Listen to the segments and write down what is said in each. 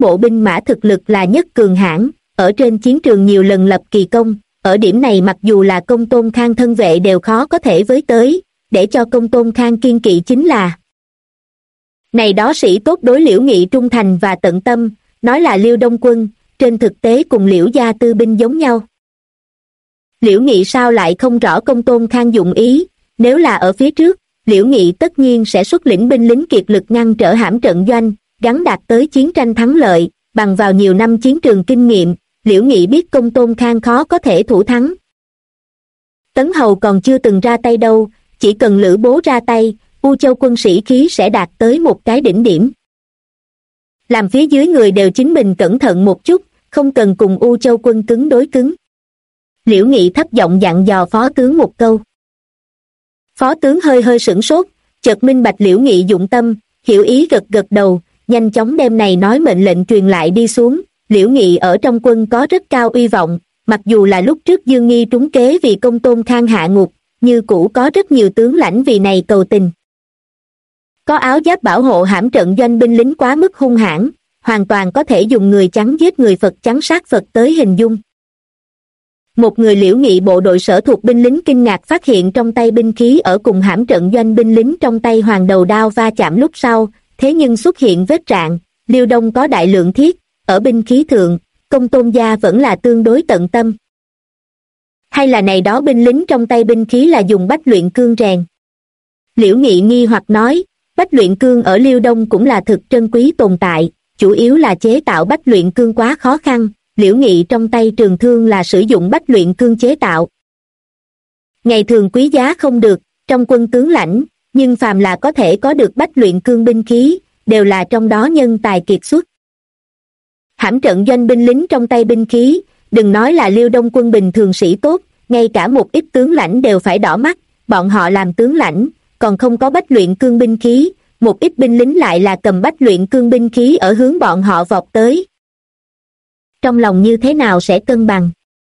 bộ binh mã thực lực là nhất cường hãn, ở trên chiến trường nhiều lần lập kỳ công, ở điểm này mặc dù là Công Tôn Khang thân vệ đều khó có thể với tới, để cho Công Tôn Khang kiên kỵ chính là này đó sĩ tốt đối Liễu Nghị trung thành và tận tâm, nói là Liêu Đông quân, trên thực tế cùng Liễu gia tư binh giống nhau. Liễu Nghị sao lại không rõ Công Tôn Khang dụng ý, nếu là ở phía trước, Liễu Nghị tất nhiên sẽ xuất lĩnh binh lính kiệt lực ngăn trở hãm trận doanh, gắn đạt tới chiến tranh thắng lợi, bằng vào nhiều năm chiến trường kinh nghiệm, Liễu Nghị biết Công Tôn Khang khó có thể thủ thắng. Tấn Hầu còn chưa từng ra tay đâu, chỉ cần Lữ Bố ra tay, U Châu quân sĩ khí sẽ đạt tới một cái đỉnh điểm. Làm phía dưới người đều chính mình cẩn thận một chút, không cần cùng U Châu quân cứng đối cứng. Liễu Nghị thấp giọng dặn dò phó tướng một câu. Phó tướng hơi hơi sửng sốt, chợt minh bạch Liễu Nghị dụng tâm, hiểu ý gật gật đầu, nhanh chóng đem này nói mệnh lệnh truyền lại đi xuống. Liễu Nghị ở trong quân có rất cao uy vọng, mặc dù là lúc trước Dương Nghi trúng kế vì Công Tôn Khang hạ ngục, như cũ có rất nhiều tướng lãnh vì này cầu tình. Có áo giáp bảo hộ hãm trận doanh binh lính quá mức hung hãn, hoàn toàn có thể dùng người trắng giết người Phật trắng sát Phật tới hình dung. Một người Liễu Nghị bộ đội sở thuộc binh lính kinh ngạc phát hiện trong tay binh khí ở cùng hãm trận doanh binh lính trong tay hoàng đầu đao va chạm lúc sau, thế nhưng xuất hiện vết rạn, Liêu Đông có đại lượng thiết, ở binh khí thượng, Công Tôn gia vẫn là tương đối tận tâm. Hay là này đó binh lính trong tay binh khí là dùng bách luyện cương rèn? Liễu Nghị nghi hoặc nói, bách luyện cương ở Liêu Đông cũng là thực trân quý tồn tại, chủ yếu là chế tạo bách luyện cương quá khó khăn, Liễu Nghị trong tay trường thương là sử dụng bách luyện cương chế tạo. Ngày thường quý giá không được, trong quân tướng lãnh, nhưng phàm là có thể có được bách luyện cương binh khí, đều là trong đó nhân tài kiệt xuất. Hãm trận doanh binh lính trong tay binh khí, đừng nói là Liêu Đông quân bình thường sĩ tốt, ngay cả một ít tướng lãnh đều phải đỏ mắt, bọn họ làm tướng lãnh, còn không có bách luyện cương binh khí, một ít binh lính lại là cầm bách luyện cương binh khí ở hướng bọn họ vọt tới. Trong lòng như thế nào sẽ cân bằng?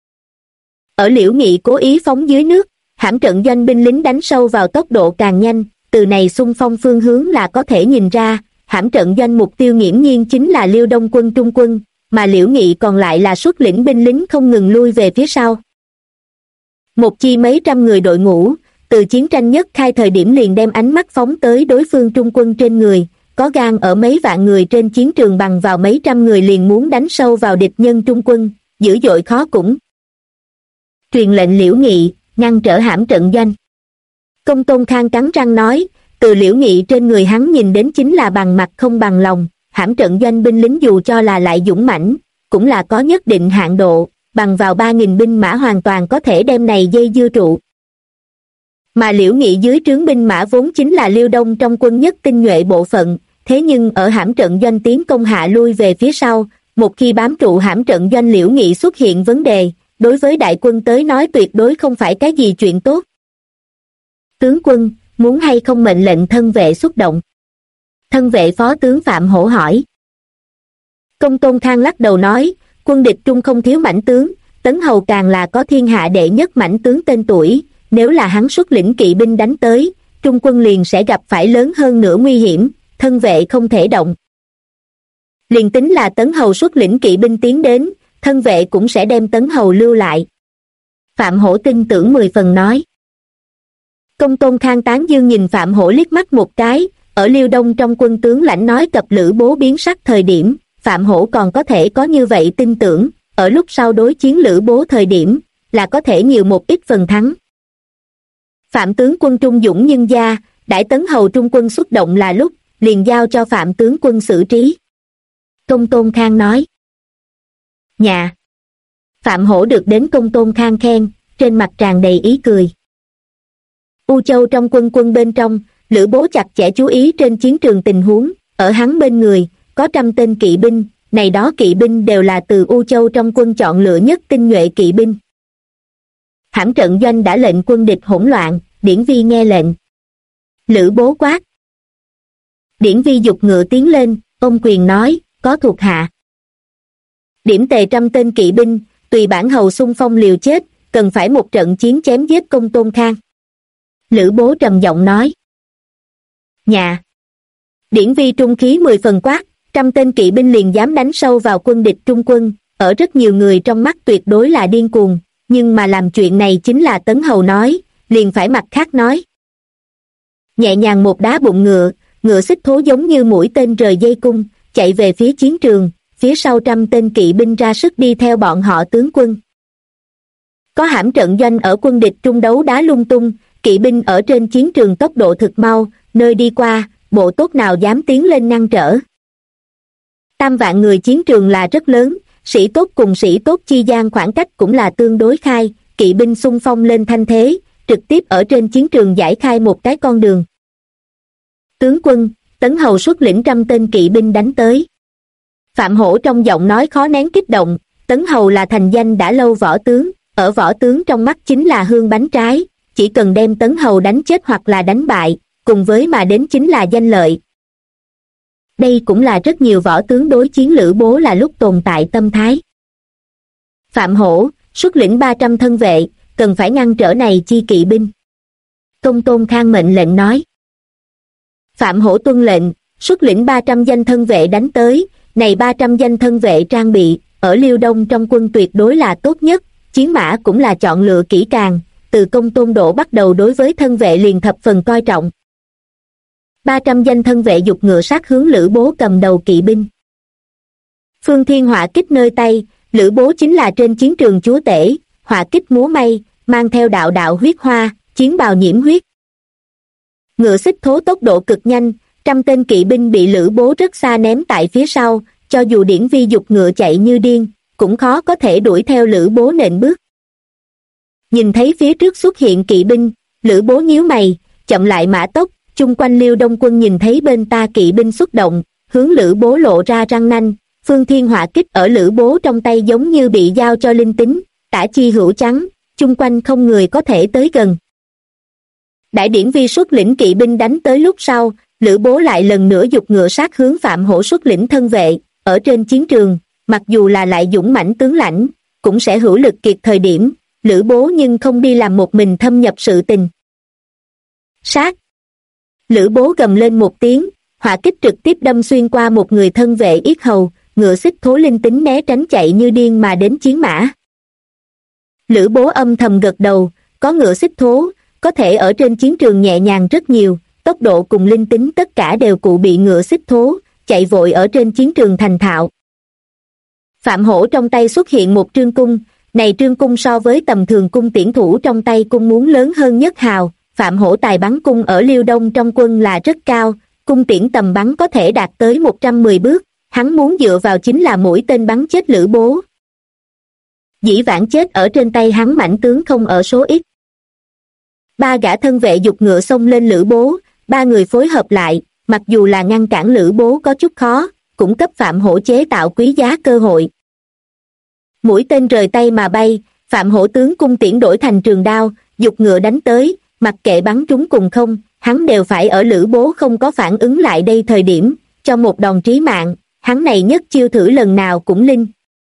Ở Liễu Nghị cố ý phóng dưới nước, hãm trận doanh binh lính đánh sâu vào tốc độ càng nhanh, từ này xung phong phương hướng là có thể nhìn ra, hãm trận doanh mục tiêu nghiễm nhiên chính là Liêu Đông quân trung quân, mà Liễu Nghị còn lại là xuất lĩnh binh lính không ngừng lui về phía sau. Một chi mấy trăm người đội ngũ, từ chiến tranh nhất khai thời điểm liền đem ánh mắt phóng tới đối phương trung quân trên người, có gan ở mấy vạn người trên chiến trường bằng vào mấy trăm người liền muốn đánh sâu vào địch nhân trung quân, dữ dội khó cũng. Truyền lệnh Liễu Nghị, ngăn trở hãm trận doanh. Công Tôn Khang cắn răng nói, từ Liễu Nghị trên người hắn nhìn đến chính là bằng mặt không bằng lòng, hãm trận doanh binh lính dù cho là lại dũng mãnh, cũng là có nhất định hạn độ, bằng vào 3.000 binh mã hoàn toàn có thể đem này dây dưa trụ. Mà Liễu Nghị dưới trướng binh mã vốn chính là Liêu Đông trong quân nhất tinh nhuệ bộ phận, thế nhưng ở hãm trận doanh tiến công hạ lui về phía sau, một khi bám trụ hãm trận doanh Liễu Nghị xuất hiện vấn đề, đối với đại quân tới nói tuyệt đối không phải cái gì chuyện tốt. Tướng quân, muốn hay không mệnh lệnh thân vệ xuất động? Thân vệ phó tướng Phạm Hổ hỏi. Công Tôn Khang lắc đầu nói, quân địch trung không thiếu mãnh tướng, Tấn Hầu càng là có thiên hạ đệ nhất mãnh tướng tên tuổi, nếu là hắn xuất lĩnh kỵ binh đánh tới, trung quân liền sẽ gặp phải lớn hơn nữa nguy hiểm, thân vệ không thể động. Liền tính là Tấn Hầu xuất lĩnh kỵ binh tiến đến, thân vệ cũng sẽ đem Tấn Hầu lưu lại. Phạm Hổ tin tưởng 10 phần nói. Công Tôn Khang tán dương nhìn Phạm Hổ liếc mắt một cái, ở Liêu Đông trong quân tướng lãnh nói cập Lữ Bố biến sắc thời điểm, Phạm Hổ còn có thể có như vậy tin tưởng, ở lúc sau đối chiến Lữ Bố thời điểm, là có thể nhiều một ít phần thắng. Phạm tướng quân trung dũng nhân gia, đãi Tấn Hầu trung quân xuất động là lúc, liền giao cho Phạm tướng quân xử trí. Công Tôn Khang nói. Nhà. Phạm Hổ được đến Công Tôn Khang khen, trên mặt tràn đầy ý cười. U Châu trong quân bên trong, Lữ Bố chặt chẽ chú ý trên chiến trường tình huống, ở hắn bên người, có 100 tên kỵ binh, này đó kỵ binh đều là từ U Châu trong quân chọn lựa nhất tinh nhuệ kỵ binh. Hãm trận doanh đã lệnh quân địch hỗn loạn, Điển Vi nghe lệnh. Lữ Bố quát. Điển Vi giục ngựa tiến lên, ôm quyền nói, có thuộc hạ. Điểm tề 100 tên kỵ binh, tùy bản hầu xung phong liều chết, cần phải một trận chiến chém giết Công Tôn Khang. Lữ Bố trầm giọng nói. Nhà. Điển Vi trung khí 10 phần quát, 100 tên kỵ binh liền dám đánh sâu vào quân địch Trung quân, ở rất nhiều người trong mắt tuyệt đối là điên cuồng, nhưng mà làm chuyện này chính là Tấn Hầu nói, liền phải mặt khác nói. Nhẹ nhàng một đá bụng ngựa, ngựa xích thố giống như mũi tên rời dây cung, chạy về phía chiến trường, phía sau 100 tên kỵ binh ra sức đi theo bọn họ tướng quân. Có hãm trận doanh ở quân địch Trung đấu đá lung tung, kỵ binh ở trên chiến trường tốc độ thực mau, nơi đi qua, bộ tốt nào dám tiến lên ngăn trở. 3 vạn người chiến trường là rất lớn, sĩ tốt cùng sĩ tốt chi gian khoảng cách cũng là tương đối khai, kỵ binh xung phong lên thanh thế, trực tiếp ở trên chiến trường giải khai một cái con đường. Tướng quân, Tấn Hầu xuất lĩnh 100 tên kỵ binh đánh tới. Phạm Hổ trong giọng nói khó nén kích động, Tấn Hầu là thành danh đã lâu võ tướng, ở võ tướng trong mắt chính là hương bánh trái, chỉ cần đem Tấn Hầu đánh chết hoặc là đánh bại, cùng với mà đến chính là danh lợi. Đây cũng là rất nhiều võ tướng đối chiến Lữ Bố là lúc tồn tại tâm thái. Phạm Hổ, xuất lĩnh 300 thân vệ, cần phải ngăn trở này chi kỵ binh. Công Tôn Khang mệnh lệnh nói. Phạm Hổ tuân lệnh, xuất lĩnh 300 danh thân vệ đánh tới, này 300 danh thân vệ trang bị, ở Liêu Đông trong quân tuyệt đối là tốt nhất, chiến mã cũng là chọn lựa kỹ càng, từ Công Tôn Độ bắt đầu đối với thân vệ liền thập phần coi trọng. 300 danh thân vệ dục ngựa sát hướng Lữ Bố cầm đầu kỵ binh. Phương Thiên họa kích nơi tay, Lữ Bố chính là trên chiến trường chúa tể, họa kích múa may, mang theo đạo đạo huyết hoa, chiến bào nhiễm huyết. Ngựa xích thố tốc độ cực nhanh, 100 tên kỵ binh bị Lữ Bố rất xa ném tại phía sau, cho dù Điển Vi dục ngựa chạy như điên, cũng khó có thể đuổi theo Lữ Bố nện bước. Nhìn thấy phía trước xuất hiện kỵ binh, Lữ Bố nhíu mày, chậm lại mã tốc, chung quanh Liêu Đông quân nhìn thấy bên ta kỵ binh xuất động, hướng Lữ Bố lộ ra răng nanh, Phương Thiên họa kích ở Lữ Bố trong tay giống như bị giao cho linh tính, tả chi hữu trắng, chung quanh không người có thể tới gần. Đại Điển Vi xuất lĩnh kỵ binh đánh tới lúc sau, Lữ Bố lại lần nữa dục ngựa sát hướng Phạm Hổ xuất lĩnh thân vệ, ở trên chiến trường, mặc dù là lại dũng mãnh tướng lãnh, cũng sẽ hữu lực kiệt thời điểm, Lữ Bố nhưng không đi làm một mình thâm nhập sự tình. Sát! Lữ Bố gầm lên một tiếng, hỏa kích trực tiếp đâm xuyên qua một người thân vệ yết hầu, ngựa xích thố linh tính né tránh chạy như điên mà đến chiến mã. Lữ Bố âm thầm gật đầu, có ngựa xích thố, có thể ở trên chiến trường nhẹ nhàng rất nhiều, tốc độ cùng linh tính tất cả đều cụ bị ngựa xích thố, chạy vội ở trên chiến trường thành thạo. Phạm Hổ trong tay xuất hiện một trương cung, này trương cung so với tầm thường cung tiễn thủ trong tay cung muốn lớn hơn nhất hào, Phạm Hổ tài bắn cung ở Liêu Đông trong quân là rất cao, cung tiễn tầm bắn có thể đạt tới 110 bước, hắn muốn dựa vào chính là mũi tên bắn chết Lữ Bố. Dĩ vãng chết ở trên tay hắn mãnh tướng không ở số ít. 3 gã thân vệ dục ngựa xông lên Lữ Bố, 3 người phối hợp lại, mặc dù là ngăn cản Lữ Bố có chút khó, cũng cấp Phạm Hổ chế tạo quý giá cơ hội. Mũi tên rời tay mà bay, Phạm Hổ tướng cung tiễn đổi thành trường đao, dục ngựa đánh tới, mặc kệ bắn trúng cùng không, hắn đều phải ở Lữ Bố không có phản ứng lại đây thời điểm, cho một đòn trí mạng, hắn này nhất chiêu thử lần nào cũng linh.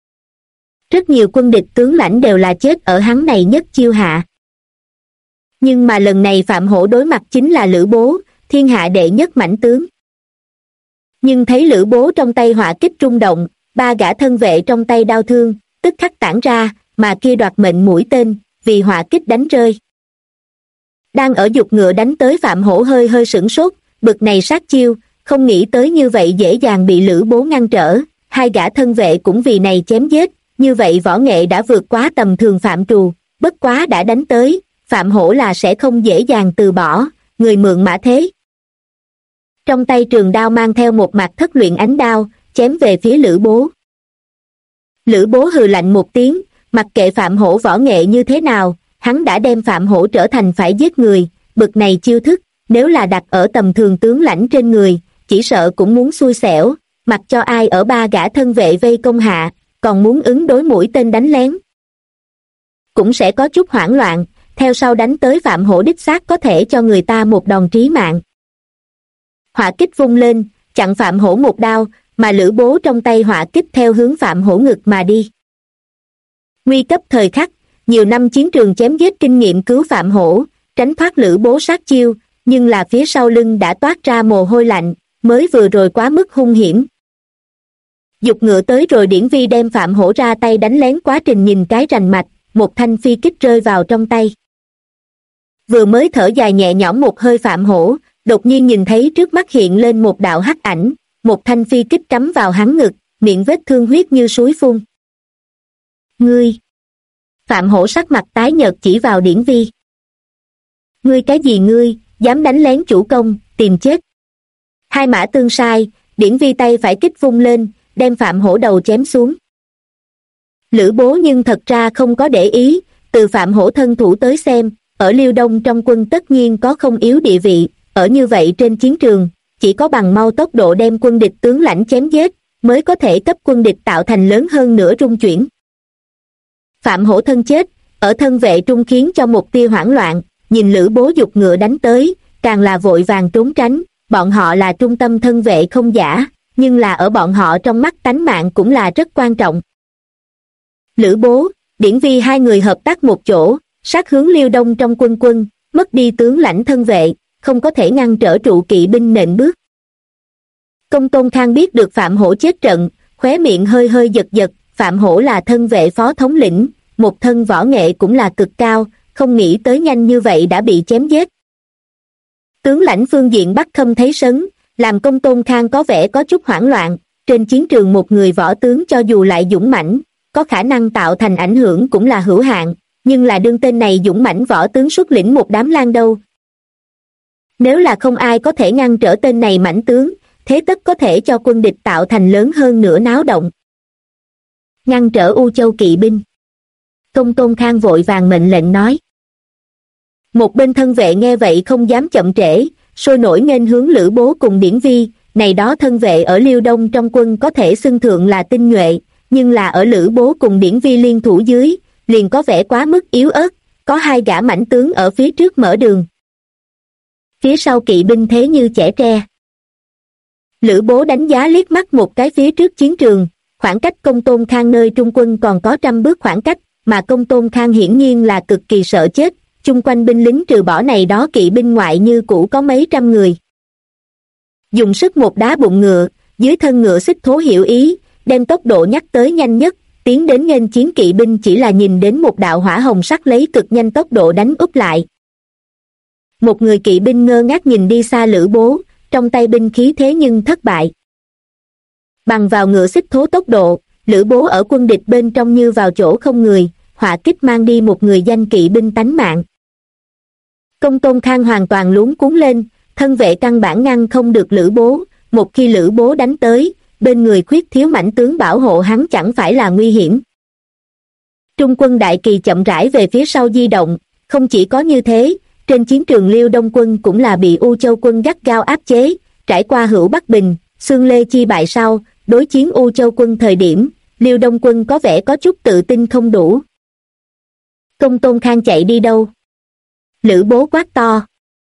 Rất nhiều quân địch tướng lãnh đều là chết ở hắn này nhất chiêu hạ. Nhưng mà lần này Phạm Hổ đối mặt chính là Lữ Bố, thiên hạ đệ nhất mãnh tướng. Nhưng thấy Lữ Bố trong tay hỏa kích rung động, 3 gã thân vệ trong tay đao thương, tức khắc tản ra, mà kia đoạt mệnh mũi tên, vì hỏa kích đánh rơi. Đang ở dục ngựa đánh tới Phạm Hổ hơi hơi sửng sốt, bực này sát chiêu, không nghĩ tới như vậy dễ dàng bị Lữ Bố ngăn trở, 2 gã thân vệ cũng vì này chém giết, như vậy võ nghệ đã vượt quá tầm thường phạm trù, bất quá đã đánh tới, Phạm Hổ là sẽ không dễ dàng từ bỏ, người mượn mã thế. Trong tay trường đao mang theo một mặt thất luyện ánh đao, chém về phía Lữ Bố. Lữ Bố hừ lạnh một tiếng, mặc kệ Phạm Hổ võ nghệ như thế nào, hắn đã đem Phạm Hổ trở thành phải giết người, bực này chiêu thức, nếu là đặt ở tầm thường tướng lãnh trên người, chỉ sợ cũng muốn xui xẻo, mặc cho ai ở 3 gã thân vệ vây công hạ, còn muốn ứng đối mũi tên đánh lén. Cũng sẽ có chút hoảng loạn, theo sau đánh tới Phạm Hổ đích xác có thể cho người ta một đòn trí mạng. Hỏa kích vung lên, chặn Phạm Hổ một đao, mà Lữ Bố trong tay hỏa kích theo hướng Phạm Hổ ngực mà đi. Nguy cấp thời khắc, nhiều năm chiến trường chém giết kinh nghiệm cứu Phạm Hổ, tránh thoát Lữ Bố sát chiêu, nhưng là phía sau lưng đã toát ra mồ hôi lạnh, mới vừa rồi quá mức hung hiểm. giục ngựa tới rồi Điển Vi đem Phạm Hổ ra tay đánh lén quá trình nhìn cái rành mạch, một thanh phi kích rơi vào trong tay. Vừa mới thở dài nhẹ nhõm một hơi Phạm Hổ, đột nhiên nhìn thấy trước mắt hiện lên một đạo hắc ảnh, một thanh phi kích cắm vào hắn ngực, miệng vết thương huyết như suối phun. Ngươi! Phạm Hổ sắc mặt tái nhợt chỉ vào Điển Vi. Ngươi cái gì ngươi, dám đánh lén chủ công, tìm chết. Hai mã tương sai, Điển Vi tay phải kích vung lên, đem Phạm Hổ đầu chém xuống. Lữ Bố nhưng thật ra không có để ý, từ Phạm Hổ thân thủ tới xem, ở Liêu Đông trong quân tất nhiên có không yếu địa vị, ở như vậy trên chiến trường, chỉ có bằng mau tốc độ đem quân địch tướng lãnh chém giết, mới có thể cấp quân địch tạo thành lớn hơn nữa rung chuyển. Phạm Hổ thân chết, ở thân vệ trung khiến cho một tia hoảng loạn, nhìn Lữ Bố giục ngựa đánh tới, càng là vội vàng trốn tránh, bọn họ là trung tâm thân vệ không giả, nhưng là ở bọn họ trong mắt tánh mạng cũng là rất quan trọng. Lữ Bố, Điển Vi hai người hợp tác một chỗ, sát hướng Liêu Đông trong quân, mất đi tướng lãnh thân vệ, không có thể ngăn trở trụ kỵ binh nện bước. Công Tôn Khang biết được Phạm Hổ chết trận, khóe miệng hơi hơi giật giật, Phạm Hổ là thân vệ phó thống lĩnh, một thân võ nghệ cũng là cực cao, không nghĩ tới nhanh như vậy đã bị chém giết. Tướng lãnh phương diện Bắc Khâm thấy sấn, làm Công Tôn Khang có vẻ có chút hoảng loạn, trên chiến trường một người võ tướng cho dù lại dũng mãnh, có khả năng tạo thành ảnh hưởng cũng là hữu hạn, nhưng là đương tên này dũng mãnh võ tướng xuất lĩnh một đám lang đâu. Nếu là không ai có thể ngăn trở tên này mãnh tướng, thế tất có thể cho quân địch tạo thành lớn hơn nữa náo động. Ngăn trở U Châu kỵ binh. Công Tôn Khang vội vàng mệnh lệnh nói. Một bên thân vệ nghe vậy không dám chậm trễ, sôi nổi nghênh hướng Lữ Bố cùng Điển Vi, này đó thân vệ ở Liêu Đông trong quân có thể xưng thượng là tinh nhuệ, nhưng là ở Lữ Bố cùng Điển Vi liên thủ dưới, liền có vẻ quá mức yếu ớt, có hai gã mãnh tướng ở phía trước mở đường. Phía sau kỵ binh thế như chẻ tre. Lữ Bố đánh giá liếc mắt một cái phía trước chiến trường, khoảng cách Công Tôn Khang nơi trung quân còn có 100 bước khoảng cách, mà Công Tôn Khang hiển nhiên là cực kỳ sợ chết, chung quanh binh lính trừ bỏ này đó kỵ binh ngoại như cũ có mấy trăm người. Dùng sức một đá bụng ngựa, dưới thân ngựa xích thố hiểu ý, đem tốc độ nhắc tới nhanh nhất, tiến đến nghênh chiến kỵ binh chỉ là nhìn đến một đạo hỏa hồng sắc lấy cực nhanh tốc độ đánh úp lại. Một người kỵ binh ngơ ngác nhìn đi xa Lữ Bố, trong tay binh khí thế nhưng thất bại. Bằng vào ngựa xích thố tốc độ, Lữ Bố ở quân địch bên trong như vào chỗ không người, hỏa kích mang đi một người danh kỵ binh tánh mạng. Công Tôn Khang hoàn toàn luống cuống lên, thân vệ căn bản ngăn không được Lữ Bố, một khi Lữ Bố đánh tới, bên người khuyết thiếu mãnh tướng bảo hộ hắn chẳng phải là nguy hiểm. Trung quân Đại Kỳ chậm rãi về phía sau di động, không chỉ có như thế, trên chiến trường Liêu Đông quân cũng là bị U Châu quân gắt gao áp chế, trải qua Hữu Bắc Bình, Xương Lê chi bại sau, đối chiến U Châu quân thời điểm, Liêu Đông quân có vẻ có chút tự tin không đủ. Công Tôn Khang chạy đi đâu? Lữ Bố quát to.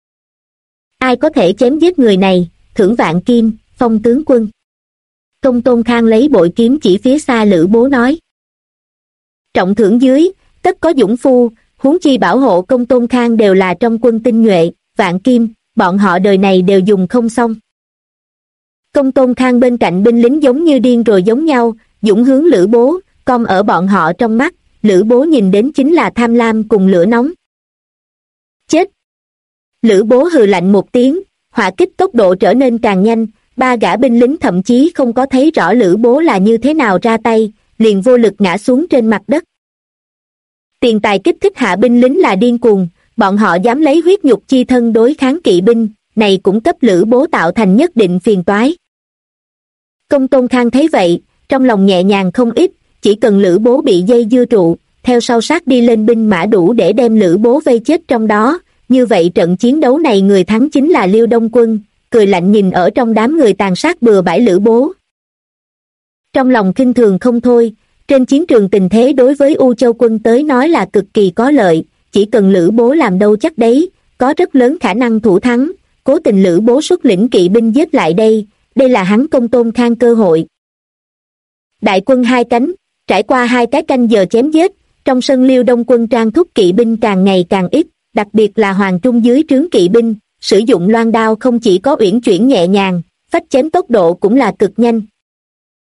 Ai có thể chém giết người này, thưởng vạn kim, phong tướng quân. Công Tôn Khang lấy bội kiếm chỉ phía xa Lữ Bố nói. Trọng thưởng dưới, tất có dũng phu, huống chi bảo hộ Công Tôn Khang đều là trong quân tinh nhuệ, vạn kim, bọn họ đời này đều dùng không xong. Công Tôn Khang bên cạnh binh lính giống như điên rồi giống nhau, dũng hướng Lữ Bố, cong ở bọn họ trong mắt, Lữ Bố nhìn đến chính là tham lam cùng lửa nóng. Chết! Lữ Bố hừ lạnh một tiếng, hỏa kích tốc độ trở nên càng nhanh, ba gã binh lính thậm chí không có thấy rõ Lữ Bố là như thế nào ra tay, liền vô lực ngã xuống trên mặt đất. Tiền tài kích thích hạ binh lính là điên cuồng, bọn họ dám lấy huyết nhục chi thân đối kháng kỵ binh, này cũng cấp Lữ Bố tạo thành nhất định phiền toái. Công Tôn Khang thấy vậy, trong lòng nhẹ nhàng không ít, chỉ cần Lữ Bố bị dây dưa trụ, theo sau sát đi lên binh mã đủ để đem Lữ Bố vây chết trong đó, như vậy trận chiến đấu này người thắng chính là Liêu Đông quân, cười lạnh nhìn ở trong đám người tàn sát bừa bãi Lữ Bố. Trong lòng khinh thường không thôi, trên chiến trường tình thế đối với U Châu quân tới nói là cực kỳ có lợi, chỉ cần Lữ Bố làm đâu chắc đấy, có rất lớn khả năng thủ thắng, cố tình Lữ Bố xuất lĩnh kỵ binh giết lại đây là hắn Công Tôn Khang cơ hội. Đại quân hai cánh, trải qua 2 cái canh giờ chém giết, trong sân Liêu Đông quân trang thúc kỵ binh càng ngày càng ít, đặc biệt là hoàng trung dưới trướng kỵ binh, sử dụng loan đao không chỉ có uyển chuyển nhẹ nhàng, phách chém tốc độ cũng là cực nhanh.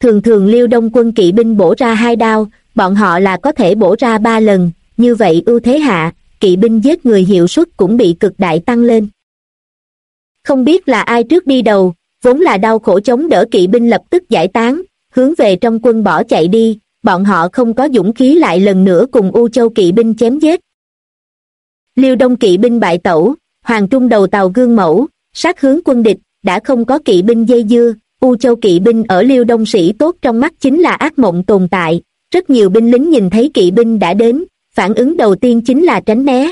Thường thường Liêu Đông quân kỵ binh bổ ra 2 đao, bọn họ là có thể bổ ra 3 lần, như vậy ưu thế hạ, kỵ binh giết người hiệu suất cũng bị cực đại tăng lên. Không biết là ai trước đi đầu, vốn là đau khổ chống đỡ kỵ binh lập tức giải tán, hướng về trong quân bỏ chạy đi, bọn họ không có dũng khí lại lần nữa cùng U Châu kỵ binh chém giết. Liêu Đông kỵ binh bại tẩu, Hoàng Trung đầu tàu gương mẫu, sát hướng quân địch, đã không có kỵ binh dây dưa, U Châu kỵ binh ở Liêu Đông sĩ tốt trong mắt chính là ác mộng tồn tại, rất nhiều binh lính nhìn thấy kỵ binh đã đến, phản ứng đầu tiên chính là tránh né.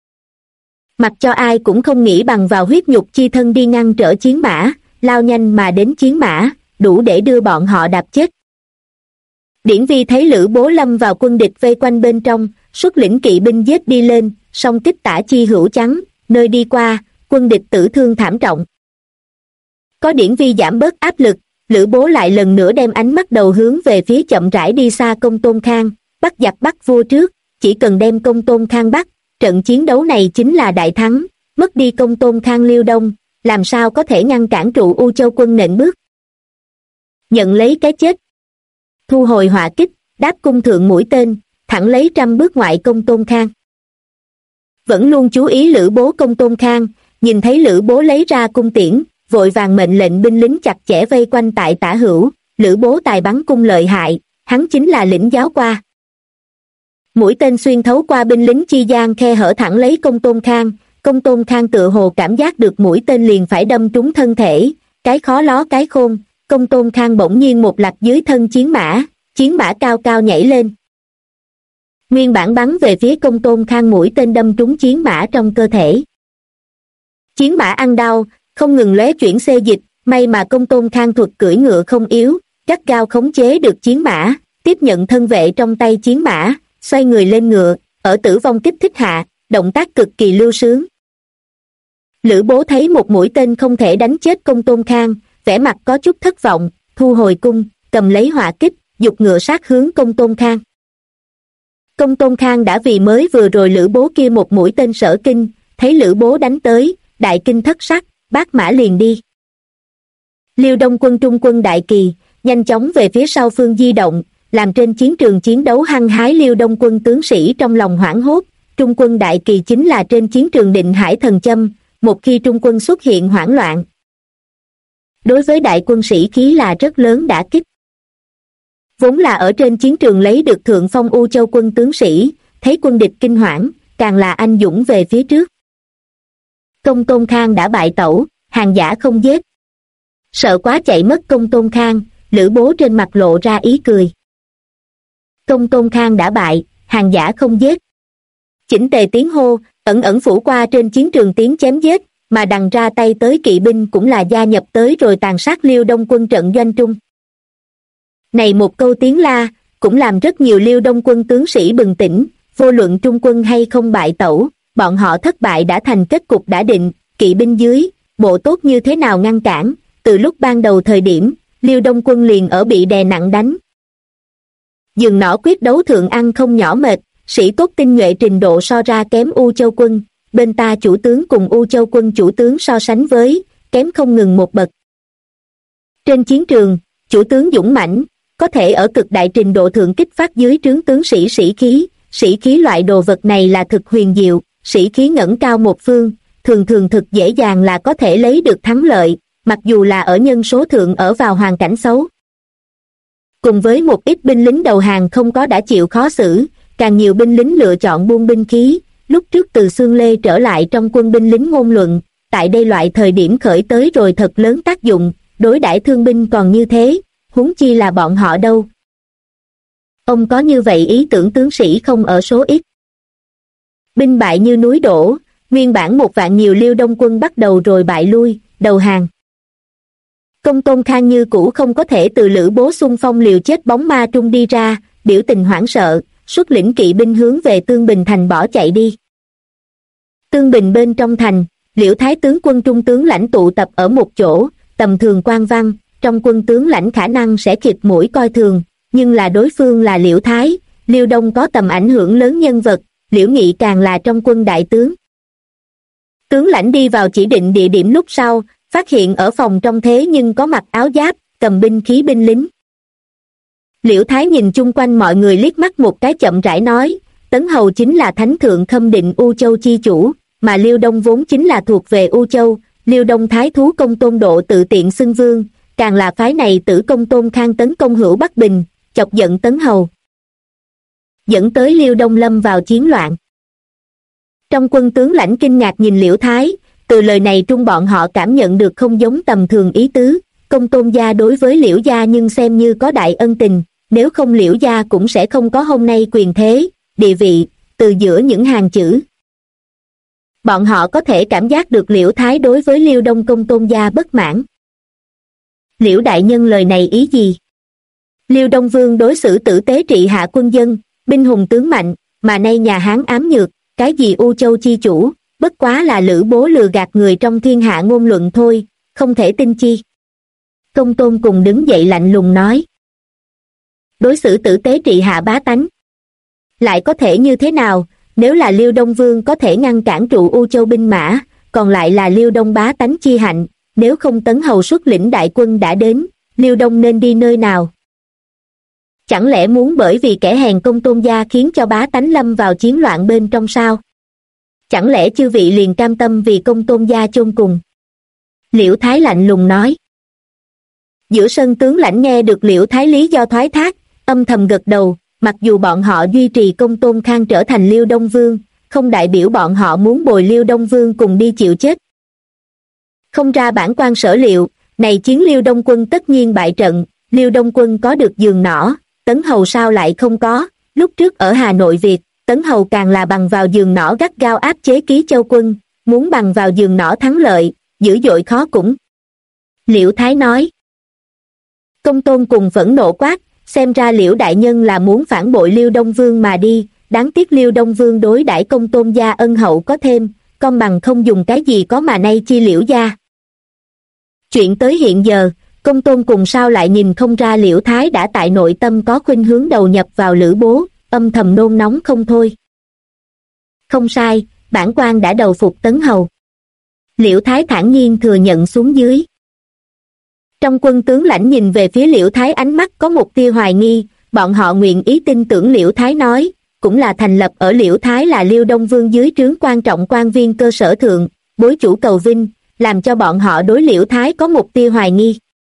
Mặc cho ai cũng không nghĩ bằng vào huyết nhục chi thân đi ngăn trở chiến mã, lao nhanh mà đến chiến mã, đủ để đưa bọn họ đạp chết. Điển Vi thấy Lữ Bố lâm vào quân địch vây quanh bên trong, xuất lĩnh kỵ binh giết đi lên, song kích tả chi hữu chắn, nơi đi qua, quân địch tử thương thảm trọng. Có Điển Vi giảm bớt áp lực, Lữ Bố lại lần nữa đem ánh mắt đầu hướng về phía chậm rãi đi xa Công Tôn Khang, bắt giặc bắt vua trước, chỉ cần đem Công Tôn Khang bắt, trận chiến đấu này chính là đại thắng, mất đi Công Tôn Khang Liêu Đông, làm sao có thể ngăn cản trụ U Châu quân nện bước. Nhận lấy cái chết. Thu hồi hỏa kích, đáp cung thượng mũi tên, thẳng lấy 100 bước ngoại Công Tôn Khang. Vẫn luôn chú ý Lữ Bố Công Tôn Khang, nhìn thấy Lữ Bố lấy ra cung tiễn, vội vàng mệnh lệnh binh lính chặt chẽ vây quanh tại tả hữu, Lữ Bố tài bắn cung lợi hại, hắn chính là lĩnh giáo qua. Mũi tên xuyên thấu qua binh lính chi gian khe hở thẳng lấy Công Tôn Khang tựa hồ cảm giác được mũi tên liền phải đâm trúng thân thể, cái khó ló cái khôn, Công Tôn Khang bỗng nhiên một lạch dưới thân chiến mã cao cao nhảy lên. Nguyên bản bắn về phía Công Tôn Khang mũi tên đâm trúng chiến mã trong cơ thể. Chiến mã ăn đau, không ngừng lóe chuyển xê dịch, may mà Công Tôn Khang thuật cưỡi ngựa không yếu, gắt gao khống chế được chiến mã, tiếp nhận thân vệ trong tay chiến mã, xoay người lên ngựa, ở tử vong kích thích hạ, động tác cực kỳ lưu sướng. Lữ Bố thấy một mũi tên không thể đánh chết Công Tôn Khang, vẻ mặt có chút thất vọng, thu hồi cung, cầm lấy hỏa kích, giục ngựa sát hướng Công Tôn Khang. Công Tôn Khang đã vì mới vừa rồi Lữ Bố kia một mũi tên sở kinh, thấy Lữ Bố đánh tới, đại kinh thất sắc, bát mã liền đi. Liêu Đông quân trung quân Đại Kỳ, nhanh chóng về phía sau phương di động, làm trên chiến trường chiến đấu hăng hái Liêu Đông quân tướng sĩ trong lòng hoảng hốt, trung quân Đại Kỳ chính là trên chiến trường định hải thần châm, một khi trung quân xuất hiện hoảng loạn. Đối với đại quân sĩ khí là rất lớn đả kích. Vốn là ở trên chiến trường lấy được thượng phong U Châu quân tướng sĩ, thấy quân địch kinh hoảng, càng là anh dũng về phía trước. Công Tôn Khang đã bại tẩu, hàng giả không giết. Sợ quá chạy mất Công Tôn Khang, Lữ Bố trên mặt lộ ra ý cười. Công Tôn Khang đã bại, hàng giả không giết. Chỉnh tề tiếng hô, ẩn ẩn phủ qua trên chiến trường tiếng chém giết, mà đằng ra tay tới kỵ binh cũng là gia nhập tới rồi tàn sát Liêu Đông quân trận doanh trung. Này một câu tiếng la, cũng làm rất nhiều Liêu Đông quân tướng sĩ bừng tỉnh, vô luận trung quân hay không bại tẩu, bọn họ thất bại đã thành kết cục đã định, kỵ binh dưới, bộ tốt như thế nào ngăn cản, từ lúc ban đầu thời điểm, Liêu Đông quân liền ở bị đè nặng đánh. Dừng nỏ quyết đấu thượng ăn không nhỏ mệt, sĩ tốt tinh nhuệ trình độ so ra kém U Châu quân, bên ta chủ tướng cùng U Châu quân chủ tướng so sánh với, kém không ngừng một bậc. Trên chiến trường, chủ tướng dũng mãnh, có thể ở cực đại trình độ thượng kích phát dưới trướng tướng sĩ khí loại đồ vật này là thực huyền diệu, sĩ khí ngẩng cao một phương, thường thường thực dễ dàng là có thể lấy được thắng lợi, mặc dù là ở nhân số thượng ở vào hoàn cảnh xấu. Cùng với một ít binh lính đầu hàng không có đã chịu khó xử, càng nhiều binh lính lựa chọn buông binh khí, lúc trước từ Xương Lê trở lại trong quân binh lính ngôn luận, tại đây loại thời điểm khởi tới rồi thật lớn tác dụng, đối đãi thương binh còn như thế, huống chi là bọn họ đâu. Ông có như vậy ý tưởng tướng sĩ không ở số ít. Binh bại như núi đổ, nguyên bản 1 vạn nhiều Liêu Đông quân bắt đầu rồi bại lui, đầu hàng. Công Tôn Khang như cũ không có thể từ Lữ Bố xung phong liều chết bóng ma trung đi ra, biểu tình hoảng sợ, xuất lĩnh kỵ binh hướng về Tương Bình thành bỏ chạy đi. Tương Bình bên trong thành, Liễu Thái tướng quân trung tướng lãnh tụ tập ở một chỗ, tầm thường quan văn, trong quân tướng lãnh khả năng sẽ khịt mũi coi thường, nhưng là đối phương là Liễu Thái, Liêu Đông có tầm ảnh hưởng lớn nhân vật, Liễu Nghị càng là trong quân đại tướng. Tướng lãnh đi vào chỉ định địa điểm lúc sau, phát hiện ở phòng trong thế nhưng có mặc áo giáp, cầm binh khí binh lính. Liễu Thái nhìn chung quanh mọi người liếc mắt một cái chậm rãi nói, Tấn Hầu chính là thánh thượng khâm định U Châu chi chủ, mà Liêu Đông vốn chính là thuộc về U Châu. Liêu Đông thái thú Công Tôn Độ tự tiện xưng vương, càng là phái này tử Công Tôn Khang tấn công Hữu Bắc Bình, chọc giận Tấn Hầu, dẫn tới Liêu Đông lâm vào chiến loạn. Trong quân tướng lãnh kinh ngạc nhìn Liễu Thái, từ lời này trung bọn họ cảm nhận được không giống tầm thường ý tứ. Công Tôn gia đối với Liễu gia nhưng xem như có đại ân tình, nếu không Liễu gia cũng sẽ không có hôm nay quyền thế, địa vị, từ giữa những hàng chữ. Bọn họ có thể cảm giác được Liễu Thái đối với Liêu Đông Công Tôn gia bất mãn. Liễu đại nhân lời này ý gì? Liêu Đông Vương đối xử tử tế trị hạ quân dân, binh hùng tướng mạnh, mà nay nhà Hán ám nhược, cái gì U Châu chi chủ, bất quá là Lữ Bố lừa gạt người trong thiên hạ ngôn luận thôi, không thể tin chi. Công Tôn cùng đứng dậy lạnh lùng nói. Đối xử tử tế trị hạ bá tánh. Lại có thể như thế nào, nếu là Liêu Đông Vương có thể ngăn cản trụ U Châu binh mã, còn lại là Liêu Đông bá tánh chi hạnh, nếu không Tấn Hầu xuất lĩnh đại quân đã đến, Liêu Đông nên đi nơi nào? Chẳng lẽ muốn bởi vì kẻ hèn Công Tôn gia khiến cho bá tánh lâm vào chiến loạn bên trong sao? Chẳng lẽ chư vị liền cam tâm vì Công Tôn gia chôn cùng? Liễu Thái lạnh lùng nói. Giữa sân tướng lãnh nghe được Liễu Thái lý do thoái thác, âm thầm gật đầu, mặc dù bọn họ duy trì Công Tôn Khang trở thành Liêu Đông Vương, không đại biểu bọn họ muốn bồi Liêu Đông Vương cùng đi chịu chết. Không ra bản quan sở liệu, này chiến Liêu Đông quân tất nhiên bại trận, Liêu Đông quân có được giường nỏ, Tấn Hầu sao lại không có, lúc trước ở Hà Nội Việt, Tấn Hầu càng là bằng vào giường nỏ gắt gao áp chế Ký Châu quân, muốn bằng vào giường nỏ thắng lợi, dữ dội khó cũng. Liễu Thái nói. Công Tôn cùng phẫn nộ quát, xem ra Liễu đại nhân là muốn phản bội Liêu Đông Vương mà đi, đáng tiếc Liêu Đông Vương đối đãi Công Tôn gia ân hậu có thêm, con bằng không dùng cái gì có mà nay chi Liễu gia. Chuyện tới hiện giờ, Công Tôn cùng sao lại nhìn không ra Liễu Thái đã tại nội tâm có khuynh hướng đầu nhập vào Lữ Bố, âm thầm nôn nóng không thôi. Không sai, bản quan đã đầu phục Tấn Hầu. Liễu Thái thản nhiên thừa nhận xuống dưới. Trong quân tướng lãnh nhìn về phía Liễu Thái ánh mắt có một tia hoài nghi, bọn họ nguyện ý tin tưởng Liễu Thái nói, cũng là thành lập ở Liễu Thái là Liêu Đông Vương dưới trướng quan trọng quan viên cơ sở thượng, bối chủ cầu vinh, làm cho bọn họ đối Liễu Thái có một tia hoài nghi.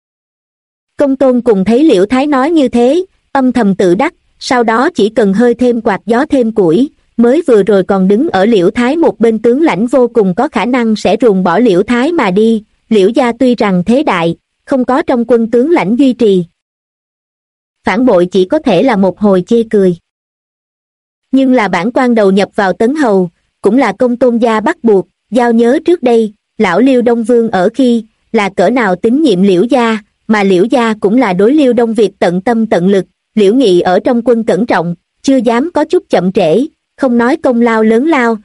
Công Tôn cùng thấy Liễu Thái nói như thế, âm thầm tự đắc, sau đó chỉ cần hơi thêm quạt gió thêm củi, mới vừa rồi còn đứng ở Liễu Thái một bên tướng lãnh vô cùng có khả năng sẽ ruồng bỏ Liễu Thái mà đi. Liễu gia tuy rằng thế đại, không có trong quân tướng lãnh duy trì, phản bội chỉ có thể là một hồi chê cười. Nhưng là bản quan đầu nhập vào Tấn Hầu, cũng là Công Tôn gia bắt buộc, giao nhớ trước đây, lão Liêu Đông Vương ở khi, là cỡ nào tín nhiệm Liễu gia, mà Liễu gia cũng là đối Liêu Đông Việt tận tâm tận lực, Liễu Nghị ở trong quân cẩn trọng, chưa dám có chút chậm trễ, không nói công lao lớn lao.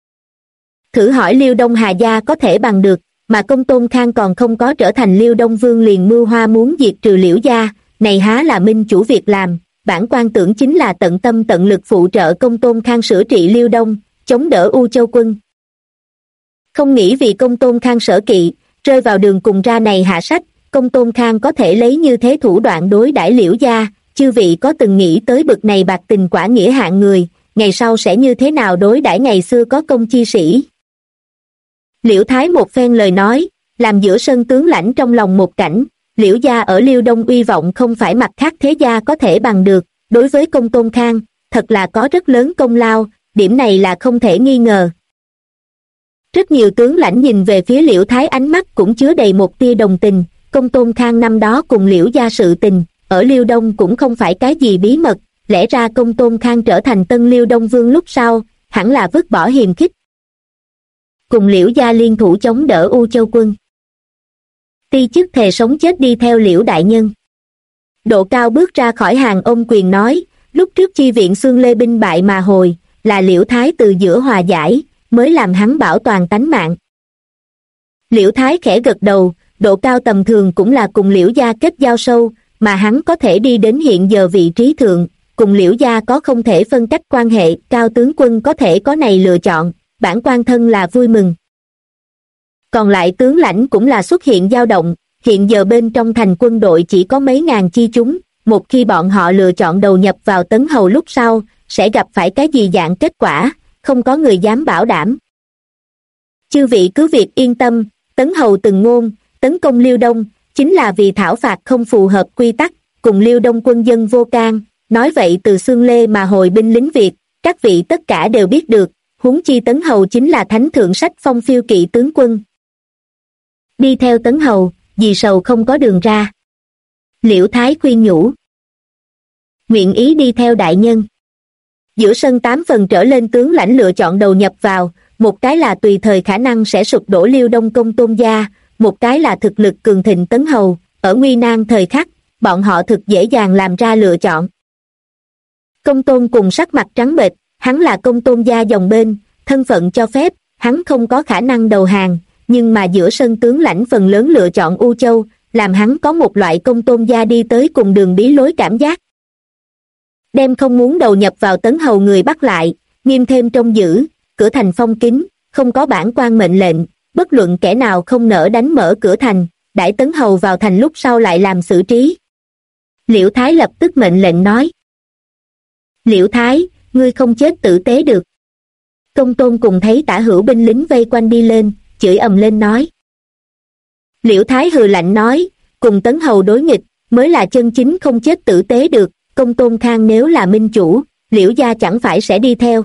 Thử hỏi Liêu Đông Hà gia có thể bằng được, mà Công Tôn Khang còn không có trở thành Liêu Đông Vương liền mưu hoa muốn diệt trừ Liễu gia, này há là minh chủ việc làm, bản quan tưởng chính là tận tâm tận lực phụ trợ Công Tôn Khang sửa trị Liêu Đông, chống đỡ U Châu quân. Không nghĩ vì Công Tôn Khang sở kỵ, rơi vào đường cùng ra này hạ sách, Công Tôn Khang có thể lấy như thế thủ đoạn đối đãi Liễu gia, chư vị có từng nghĩ tới bực này bạc tình quả nghĩa hạng người, ngày sau sẽ như thế nào đối đãi ngày xưa có công chi sĩ. Liễu Thái một phen lời nói, làm giữa sân tướng lãnh trong lòng một cảnh, Liễu gia ở Liêu Đông uy vọng không phải mặt khác thế gia có thể bằng được, đối với Công Tôn Khang, thật là có rất lớn công lao, điểm này là không thể nghi ngờ. Rất nhiều tướng lãnh nhìn về phía Liễu Thái ánh mắt cũng chứa đầy một tia đồng tình, Công Tôn Khang năm đó cùng Liễu gia sự tình, ở Liêu Đông cũng không phải cái gì bí mật, lẽ ra Công Tôn Khang trở thành tân Liêu Đông Vương lúc sau, hẳn là vứt bỏ hiềm khích, cùng Liễu gia liên thủ chống đỡ U Châu quân. Ti chức thề sống chết đi theo Liễu đại nhân. Độ Cao bước ra khỏi hàng ôm quyền nói, lúc trước chi viện Xương Lê binh bại mà hồi, là Liễu Thái từ giữa hòa giải, mới làm hắn bảo toàn tánh mạng. Liễu Thái khẽ gật đầu, Độ Cao tầm thường cũng là cùng Liễu gia kết giao sâu, mà hắn có thể đi đến hiện giờ vị trí thượng, cùng Liễu gia có không thể phân cách quan hệ, Cao tướng quân có thể có này lựa chọn, bản quan thân là vui mừng. Còn lại tướng lãnh cũng là xuất hiện dao động, hiện giờ bên trong thành quân đội chỉ có mấy ngàn chi chúng, một khi bọn họ lựa chọn đầu nhập vào Tấn Hầu lúc sau, sẽ gặp phải cái gì dạng kết quả, không có người dám bảo đảm. Chư vị cứ việc yên tâm, Tấn Hầu từng ngôn, tấn công Liêu Đông, chính là vì thảo phạt không phù hợp quy tắc, cùng Liêu Đông quân dân vô can, nói vậy từ xương lê mà hồi binh lính Việt, các vị tất cả đều biết được, huống chi Tấn Hầu chính là thánh thượng sách phong phiêu kỵ tướng quân. Đi theo Tấn Hầu, vì sầu không có đường ra. Liễu Thái khuyên nhủ. Nguyện ý đi theo đại nhân. Giữa sân 8 phần trở lên tướng lãnh lựa chọn đầu nhập vào, một cái là tùy thời khả năng sẽ sụp đổ Liêu Đông công Tôn gia, một cái là thực lực cường thịnh Tấn Hầu, ở nguy nan thời khắc, bọn họ thực dễ dàng làm ra lựa chọn. Công Tôn cùng sắc mặt trắng bệch, hắn là công Tôn gia dòng bên, thân phận cho phép, hắn không có khả năng đầu hàng, nhưng mà giữa sân tướng lãnh phần lớn lựa chọn U Châu, làm hắn có một loại công Tôn gia đi tới cùng đường bí lối cảm giác. Đem không muốn đầu nhập vào Tấn Hầu người bắt lại, nghiêm thêm trông giữ, cửa thành phong kín, không có bản quan mệnh lệnh, bất luận kẻ nào không nỡ đánh mở cửa thành, đãi Tấn Hầu vào thành lúc sau lại làm xử trí. Liễu Thái lập tức mệnh lệnh nói. Liễu Thái, ngươi không chết tử tế được. Công Tôn cùng thấy tả hữu binh lính vây quanh đi lên, chửi ầm lên nói. Liễu Thái hừ lạnh nói, cùng Tấn Hầu đối nghịch, mới là chân chính không chết tử tế được, Công Tôn Khang nếu là minh chủ, Liễu gia chẳng phải sẽ đi theo.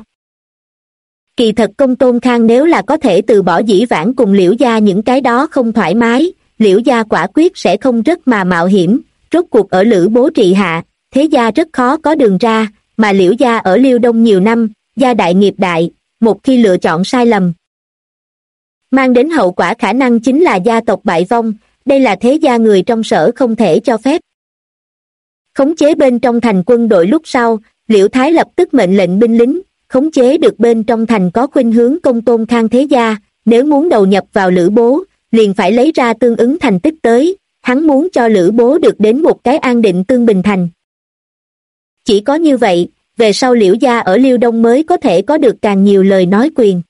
Kỳ thật Công Tôn Khang nếu là có thể từ bỏ dĩ vãng cùng Liễu gia những cái đó không thoải mái, Liễu gia quả quyết sẽ không rất mà mạo hiểm, rốt cuộc ở Lữ Bố trị hạ, thế gia rất khó có đường ra, mà Liễu gia ở Liêu Đông nhiều năm, gia đại nghiệp đại, một khi lựa chọn sai lầm, mang đến hậu quả khả năng chính là gia tộc bại vong, đây là thế gia người trong sở không thể cho phép. Khống chế bên trong thành quân đội lúc sau, Liễu Thái lập tức mệnh lệnh binh lính, khống chế được bên trong thành có khuynh hướng Công Tôn Khang thế gia, nếu muốn đầu nhập vào Lữ Bố, liền phải lấy ra tương ứng thành tích tới, hắn muốn cho Lữ Bố được đến một cái an định tương bình thành. Chỉ có như vậy, về sau Liễu gia ở Liêu Đông mới có thể có được càng nhiều lời nói quyền.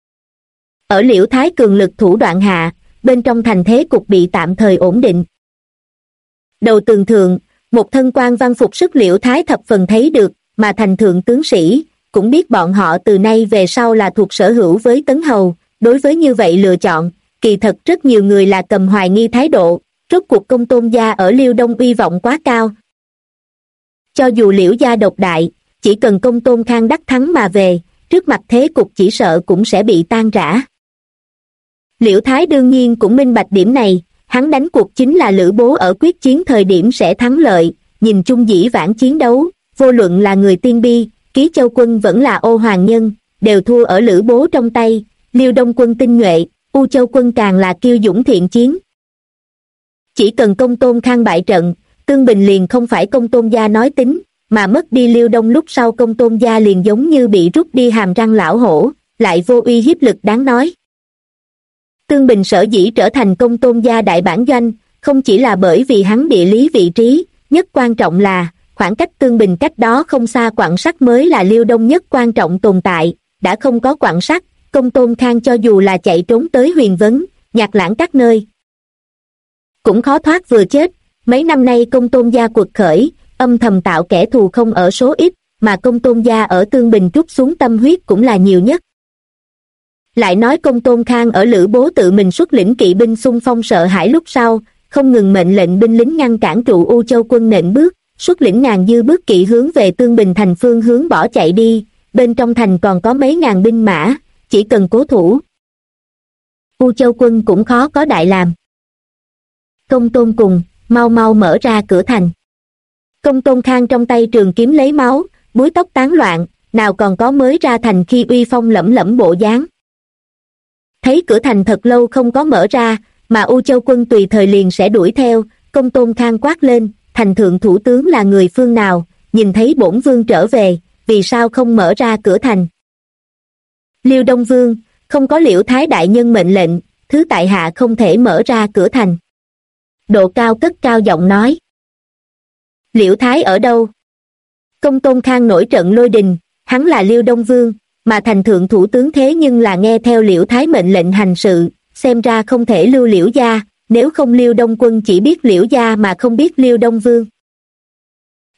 Ở Liễu Thái cường lực thủ đoạn hạ, bên trong thành thế cục bị tạm thời ổn định. Đầu tường thượng, một thân quan văn phục sức Liễu Thái thập phần thấy được, mà thành thượng tướng sĩ, cũng biết bọn họ từ nay về sau là thuộc sở hữu với Tấn Hầu, đối với như vậy lựa chọn, kỳ thật rất nhiều người là cầm hoài nghi thái độ, rốt cuộc Công Tôn gia ở Liêu Đông uy vọng quá cao. Cho dù Liễu gia độc đại, chỉ cần Công Tôn Khang đắc thắng mà về, trước mặt thế cục chỉ sợ cũng sẽ bị tan rã. Liễu Thái đương nhiên cũng minh bạch điểm này, hắn đánh cuộc chính là Lữ Bố ở quyết chiến thời điểm sẽ thắng lợi, nhìn chung dĩ vãng chiến đấu, vô luận là người Tiên Bi, Ký Châu quân vẫn là Ô Hoàng Nhân, đều thua ở Lữ Bố trong tay, Liêu Đông quân tinh nhuệ, U Châu quân càng là kiêu dũng thiện chiến. Chỉ cần Công Tôn Khang bại trận, Tương Bình liền không phải Công Tôn gia nói tính, mà mất đi Liêu Đông lúc sau Công Tôn gia liền giống như bị rút đi hàm răng lão hổ, lại vô uy hiếp lực đáng nói. Tương Bình sở dĩ trở thành Công Tôn gia đại bản doanh, không chỉ là bởi vì hắn địa lý vị trí, nhất quan trọng là, khoảng cách Tương Bình cách đó không xa Quặng Sắt mới là Liêu Đông nhất quan trọng tồn tại, đã không có Quặng Sắt, Công Tôn Khang cho dù là chạy trốn tới Huyền Vấn, Nhạc Lãng các nơi, cũng khó thoát vừa chết. Mấy năm nay Công Tôn gia quật khởi, âm thầm tạo kẻ thù không ở số ít, mà Công Tôn gia ở Tương Bình trút xuống tâm huyết cũng là nhiều nhất. Lại nói Công Tôn Khang ở Lữ Bố tự mình xuất lĩnh kỵ binh xung phong sợ hãi lúc sau, không ngừng mệnh lệnh binh lính ngăn cản trụ U Châu quân nện bước, xuất lĩnh ngàn dư bước kỵ hướng về Tương Bình thành phương hướng bỏ chạy đi, bên trong thành còn có mấy ngàn binh mã, chỉ cần cố thủ, U Châu quân cũng khó có đại làm. Công Tôn cùng, mau mau mở ra cửa thành. Công Tôn Khang trong tay trường kiếm lấy máu, búi tóc tán loạn, nào còn có mới ra thành khi uy phong lẫm lẫm bộ dáng. Thấy cửa thành thật lâu không có mở ra, mà U Châu quân tùy thời liền sẽ đuổi theo, Công Tôn Khang quát lên, thành thượng thủ tướng là người phương nào, nhìn thấy bổn vương trở về, vì sao không mở ra cửa thành? Liêu Đông Vương, không có Liễu Thái đại nhân mệnh lệnh, thứ tại hạ không thể mở ra cửa thành. Độ Cao cất cao giọng nói. Liễu Thái ở đâu? Công Tôn Khang nổi trận lôi đình, hắn là Liêu Đông Vương, mà thành thượng thủ tướng thế nhưng là nghe theo Liễu Thái mệnh lệnh hành sự, xem ra không thể lưu Liễu gia, nếu không Liêu Đông quân chỉ biết Liễu gia mà không biết Liêu Đông Vương.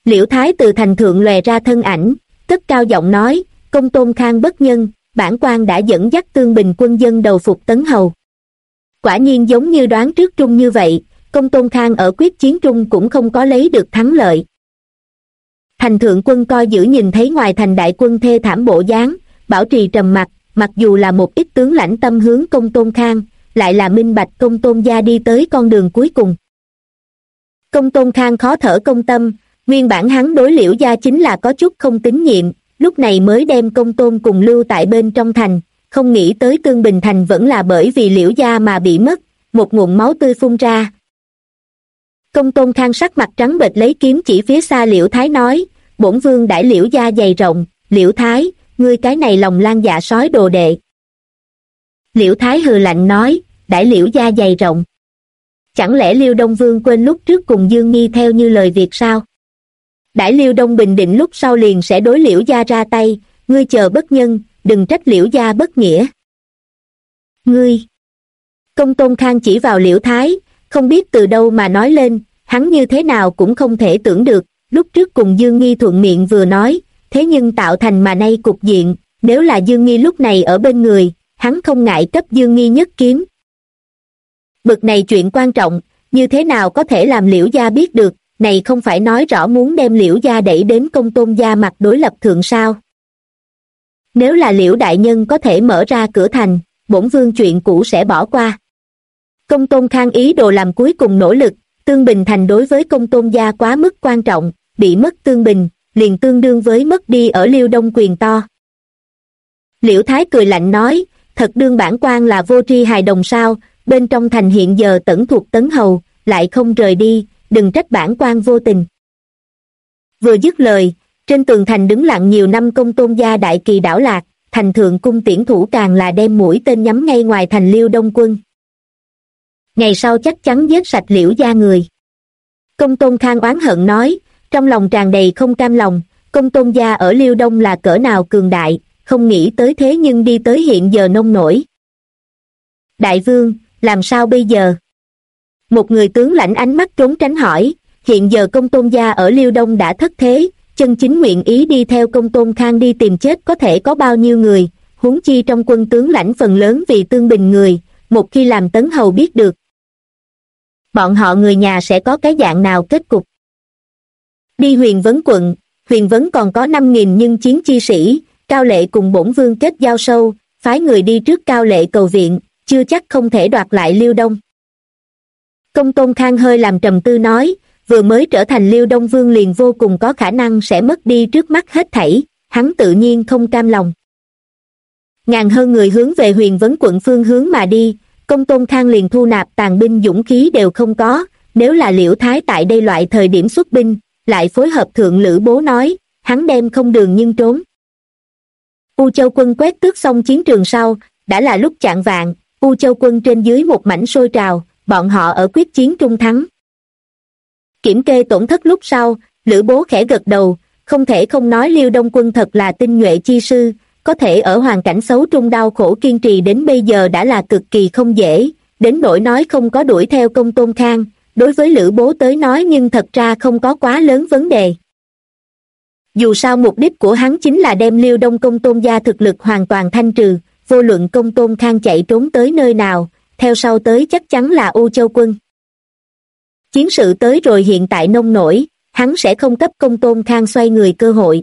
Liễu Thái từ thành thượng lòe ra thân ảnh, cất cao giọng nói, Công Tôn Khang bất nhân, bản quan đã dẫn dắt Tương Bình quân dân đầu phục Tấn Hầu. Quả nhiên giống như đoán trước trung như vậy, Công Tôn Khang ở quyết chiến trung cũng không có lấy được thắng lợi. Thành thượng quân coi giữ nhìn thấy ngoài thành đại quân thê thảm bộ dáng, bảo trì trầm mặc, mặc dù là một ít tướng lãnh tâm hướng Công Tôn Khang, lại là minh bạch Công Tôn gia đi tới con đường cuối cùng. Công Tôn Khang khó thở công tâm, nguyên bản hắn đối Liễu gia chính là có chút không tín nhiệm, lúc này mới đem Công Tôn cùng lưu tại bên trong thành, không nghĩ tới Tương Bình thành vẫn là bởi vì Liễu gia mà bị mất, một ngụm máu tươi phun ra. Công Tôn Khang sắc mặt trắng bệch lấy kiếm chỉ phía xa Liễu Thái nói, bổn vương đãi Liễu gia dày rộng, Liễu Thái, ngươi cái này lòng lan dạ sói đồ đệ. Liễu Thái hừ lạnh nói, đãi Liễu gia dày rộng. Chẳng lẽ Liêu Đông Vương quên lúc trước cùng Dương Nghi theo như lời việc sao? Đãi Liêu Đông bình định lúc sau liền sẽ đối Liễu gia ra tay, ngươi chờ bất nhân, đừng trách Liễu gia bất nghĩa. Ngươi! Công Tôn Khang chỉ vào Liễu Thái, không biết từ đâu mà nói lên, hắn như thế nào cũng không thể tưởng được, lúc trước cùng Dương Nghi thuận miệng vừa nói, thế nhưng tạo thành mà nay cục diện, nếu là Dương Nghi lúc này ở bên người, hắn không ngại cấp Dương Nghi nhất kiếm. Bực này chuyện quan trọng, như thế nào có thể làm Liễu gia biết được, này không phải nói rõ muốn đem Liễu gia đẩy đến Công Tôn gia mặt đối lập thượng sao? Nếu là Liễu đại nhân có thể mở ra cửa thành, bổn vương chuyện cũ sẽ bỏ qua. Công Tôn Khang ý đồ làm cuối cùng nỗ lực, Tương Bình thành đối với Công Tôn gia quá mức quan trọng, bị mất Tương Bình, liền tương đương với mất đi ở Liêu Đông quyền to. Liễu Thái cười lạnh nói, thật đương bản quan là vô tri hài đồng sao, bên trong thành hiện giờ tẩn thuộc Tấn Hầu, lại không rời đi, đừng trách bản quan vô tình. Vừa dứt lời, trên tường thành đứng lặng nhiều năm Công Tôn gia đại kỳ đảo lạc, thành thượng cung tiễn thủ càng là đem mũi tên nhắm ngay ngoài thành Liêu Đông quân. Ngày sau chắc chắn giết sạch Liễu gia người. Công Tôn Khang oán hận nói, trong lòng tràn đầy không cam lòng, Công Tôn gia ở Liêu Đông là cỡ nào cường đại, không nghĩ tới thế nhưng đi tới hiện giờ nông nổi. Đại vương, làm sao bây giờ? Một người tướng lãnh ánh mắt trốn tránh hỏi, hiện giờ Công Tôn gia ở Liêu Đông đã thất thế, chân chính nguyện ý đi theo Công Tôn Khang đi tìm chết có thể có bao nhiêu người, huống chi trong quân tướng lãnh phần lớn vì Tương Bình người, một khi làm Tấn Hầu biết được. Bọn họ người nhà sẽ có cái dạng nào kết cục? Đi Huyền Vấn quận, Huyền Vấn còn có 5.000 nhưng chiến chi sĩ, Cao Lệ cùng bổn vương kết giao sâu, phái người đi trước Cao Lệ cầu viện, chưa chắc không thể đoạt lại Liêu Đông. Công Tôn Khang hơi làm trầm tư nói, vừa mới trở thành Liêu Đông vương liền vô cùng có khả năng sẽ mất đi trước mắt hết thảy, hắn tự nhiên không cam lòng. Ngàn hơn người hướng về Huyền Vấn quận phương hướng mà đi, Công Tôn Khang liền thu nạp tàn binh dũng khí đều không có, nếu là Liễu Thái tại đây loại thời điểm xuất binh, lại phối hợp thượng Lữ Bố nói, hắn đem không đường nhưng trốn. U Châu quân quét tước xong chiến trường sau, đã là lúc chạng vạng, U Châu quân trên dưới một mảnh sôi trào, bọn họ ở quyết chiến trung thắng. Kiểm kê tổn thất lúc sau, Lữ Bố khẽ gật đầu, không thể không nói Liêu Đông quân thật là tinh nhuệ chi sư, có thể ở hoàn cảnh xấu trung đau khổ kiên trì đến bây giờ đã là cực kỳ không dễ, đến nỗi nói không có đuổi theo Công Tôn Khang, đối với Lữ Bố tới nói nhưng thật ra không có quá lớn vấn đề. Dù sao mục đích của hắn chính là đem Liêu Đông Công Tôn gia thực lực hoàn toàn thanh trừ, vô luận Công Tôn Khang chạy trốn tới nơi nào, theo sau tới chắc chắn là U Châu quân. Chiến sự tới rồi hiện tại nông nổi, hắn sẽ không cấp Công Tôn Khang xoay người cơ hội.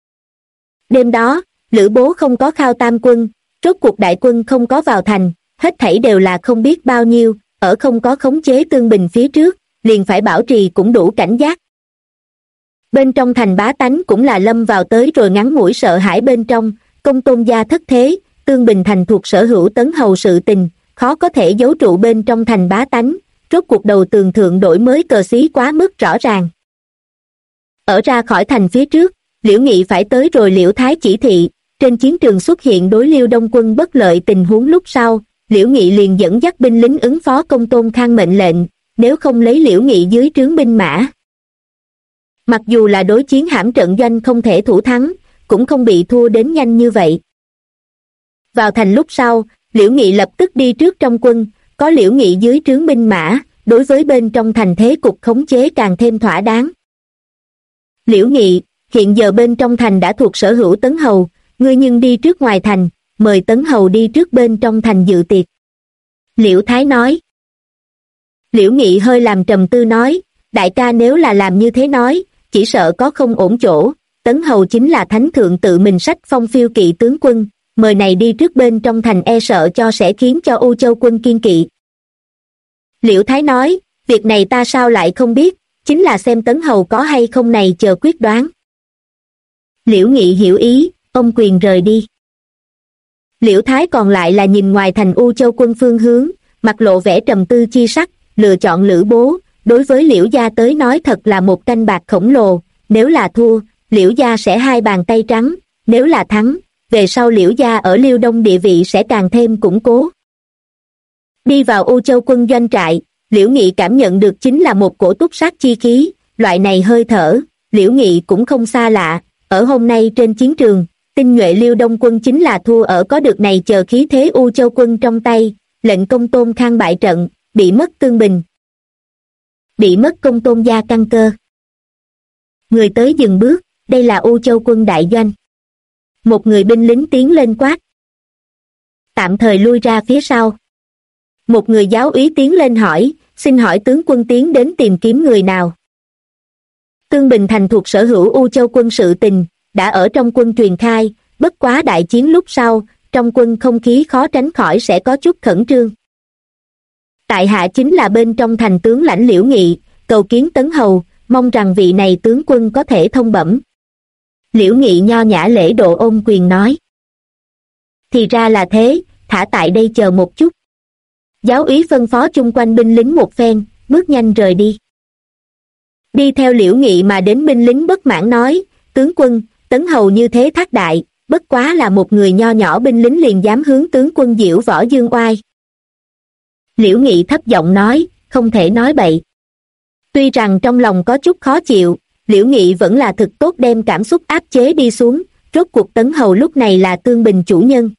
Đêm đó, Lữ Bố không có khao tam quân, rốt cuộc đại quân không có vào thành, hết thảy đều là không biết bao nhiêu, ở không có khống chế Tương Bình phía trước, liền phải bảo trì cũng đủ cảnh giác. Bên trong thành bá tánh cũng là lâm vào tới rồi ngắn ngủi sợ hãi bên trong, Công Tôn gia thất thế, Tương Bình thành thuộc sở hữu Tấn Hầu sự tình, khó có thể giấu trụ bên trong thành bá tánh, rốt cuộc đầu tường thượng đổi mới cờ xí quá mức rõ ràng. Ở ra khỏi thành phía trước, Liễu Nghị phải tới rồi Liễu Thái chỉ thị, trên chiến trường xuất hiện đối Liêu Đông quân bất lợi tình huống lúc sau, Liễu Nghị liền dẫn dắt binh lính ứng phó Công Tôn Khang mệnh lệnh, nếu không lấy Liễu Nghị dưới trướng binh mã. Mặc dù là đối chiến hãm trận doanh không thể thủ thắng, cũng không bị thua đến nhanh như vậy. Vào thành lúc sau, Liễu Nghị lập tức đi trước trong quân, có Liễu Nghị dưới trướng binh mã, đối với bên trong thành thế cục khống chế càng thêm thỏa đáng. Liễu Nghị, hiện giờ bên trong thành đã thuộc sở hữu Tấn Hầu, ngươi nhưng đi trước ngoài thành, mời Tấn Hầu đi trước bên trong thành dự tiệc. Liễu Thái nói. Liễu Nghị hơi làm trầm tư nói, đại ca nếu là làm như thế nói, chỉ sợ có không ổn chỗ, Tấn Hầu chính là thánh thượng tự mình sách phong phiêu kỵ tướng quân, mời này đi trước bên trong thành e sợ cho sẽ khiến cho U Châu quân kiên kỵ. Liễu Thái nói, việc này ta sao lại không biết, chính là xem Tấn Hầu có hay không này chờ quyết đoán. Liễu Nghị hiểu ý, ông quyền rời đi. Liễu Thái còn lại là nhìn ngoài thành U Châu quân phương hướng, mặt lộ vẻ trầm tư chi sắc, lựa chọn Lữ Bố, đối với Liễu gia tới nói thật là một canh bạc khổng lồ, nếu là thua, Liễu gia sẽ hai bàn tay trắng, nếu là thắng, về sau Liễu gia ở Liêu Đông địa vị sẽ càng thêm củng cố. Đi vào U Châu quân doanh trại, Liễu Nghị cảm nhận được chính là một cổ túc sát chi khí, loại này hơi thở, Liễu Nghị cũng không xa lạ, ở hôm nay trên chiến trường, tinh nhuệ Liêu Đông quân chính là thua ở có được này chờ khí thế U Châu quân trong tay, lệnh Công Tôn Khang bại trận, bị mất Tương Bình. Bị mất Công Tôn gia căn cơ. Người tới dừng bước, đây là U Châu quân đại doanh. Một người binh lính tiến lên quát. Tạm thời lui ra phía sau. Một người giáo úy tiến lên hỏi, xin hỏi tướng quân tiến đến tìm kiếm người nào. Tương Bình thành thuộc sở hữu U Châu quân sự tình, đã ở trong quân truyền khai, bất quá đại chiến lúc sau, trong quân không khí khó tránh khỏi sẽ có chút khẩn trương. Tại hạ chính là bên trong thành tướng lãnh Liễu Nghị, cầu kiến Tấn Hầu, mong rằng vị này tướng quân có thể thông bẩm. Liễu Nghị nho nhã lễ độ ôm quyền nói. Thì ra là thế, thả tại đây chờ một chút. Giáo úy phân phó chung quanh binh lính một phen, bước nhanh rời đi. Đi theo Liễu Nghị mà đến binh lính bất mãn nói, tướng quân, Tấn Hầu như thế thác đại, bất quá là một người nho nhỏ binh lính liền dám hướng tướng quân diễu võ dương oai. Liễu Nghị thấp giọng nói, không thể nói bậy. Tuy rằng trong lòng có chút khó chịu, Liễu Nghị vẫn là thực tốt đem cảm xúc áp chế đi xuống, rốt cuộc Tấn Hầu lúc này là Tương Bình chủ nhân.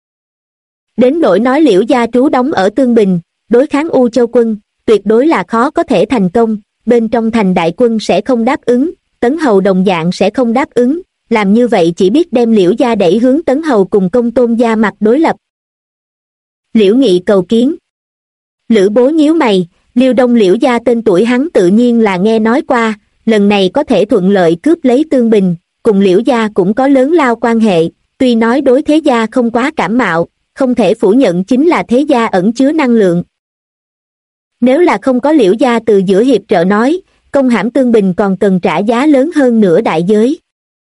Đến nỗi nói Liễu gia trú đóng ở Tương Bình, đối kháng U Châu quân, tuyệt đối là khó có thể thành công, bên trong thành đại quân sẽ không đáp ứng, Tấn Hầu đồng dạng sẽ không đáp ứng, làm như vậy chỉ biết đem Liễu gia đẩy hướng Tấn Hầu cùng Công Tôn gia mặt đối lập. Liễu Nghị cầu kiến. Lữ Bố nhíu mày, Liêu Đông Liễu gia tên tuổi hắn tự nhiên là nghe nói qua, lần này có thể thuận lợi cướp lấy Tương Bình, cùng Liễu gia cũng có lớn lao quan hệ, tuy nói đối thế gia không quá cảm mạo, không thể phủ nhận chính là thế gia ẩn chứa năng lượng. Nếu là không có Liễu gia từ giữa hiệp trợ nói, công hãm Tương Bình còn cần trả giá lớn hơn nửa đại giới.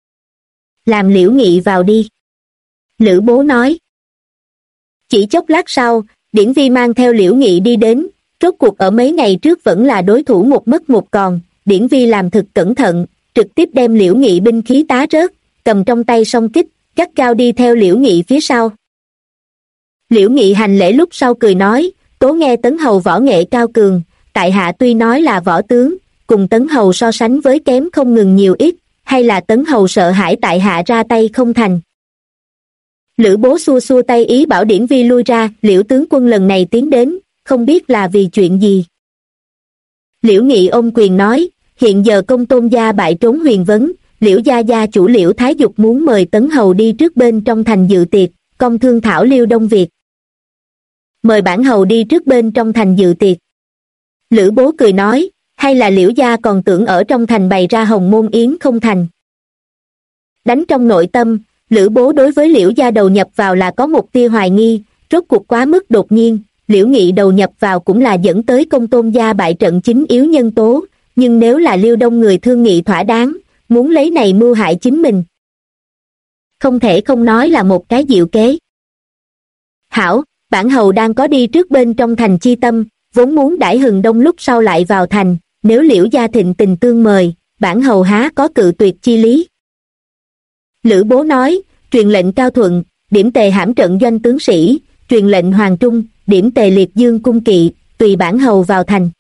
Làm Liễu Nghị vào đi. Lữ Bố nói. Chỉ chốc lát sau, Điển Vi mang theo Liễu Nghị đi đến, rốt cuộc ở mấy ngày trước vẫn là đối thủ một mất một còn, Điển Vi làm thực cẩn thận, trực tiếp đem Liễu Nghị binh khí tá rớt, cầm trong tay song kích, gắt gao đi theo Liễu Nghị phía sau. Liễu Nghị hành lễ lúc sau cười nói, tố nghe Tấn Hầu võ nghệ cao cường, tại hạ tuy nói là võ tướng, cùng Tấn Hầu so sánh với kém không ngừng nhiều ít, hay là Tấn Hầu sợ hãi tại hạ ra tay không thành. Lữ Bố xua xua tay ý bảo Điển Vi lui ra, Liễu tướng quân lần này tiến đến, không biết là vì chuyện gì. Liễu Nghị ôm quyền nói, hiện giờ Công Tôn gia bại trốn Huyền Vấn, Liễu gia gia chủ Liễu Thái Dục muốn mời Tấn Hầu đi trước bên trong thành dự tiệc, công thương thảo Liêu Đông Việt. Mời bản hầu đi trước bên trong thành dự tiệc. Lữ Bố cười nói, hay là Liễu gia còn tưởng ở trong thành bày ra hồng môn yến không thành. Đánh trong nội tâm, Lữ Bố đối với Liễu gia đầu nhập vào là có một tia hoài nghi, rốt cuộc quá mức đột nhiên, Liễu Nghị đầu nhập vào cũng là dẫn tới Công Tôn gia bại trận chính yếu nhân tố, nhưng nếu là Liêu Đông người thương nghị thỏa đáng, muốn lấy này mưu hại chính mình. Không thể không nói là một cái diệu kế. Hảo, bản hầu đang có đi trước bên trong thành chi tâm, vốn muốn đãi Hừng Đông lúc sau lại vào thành, nếu Liễu gia thịnh tình tương mời, bản hầu há có cự tuyệt chi lý. Lữ Bố nói, truyền lệnh Cao Thuận, điểm tề hãm trận doanh tướng sĩ, truyền lệnh Hoàng Trung, điểm tề liệt dương cung kỵ, tùy bản hầu vào thành.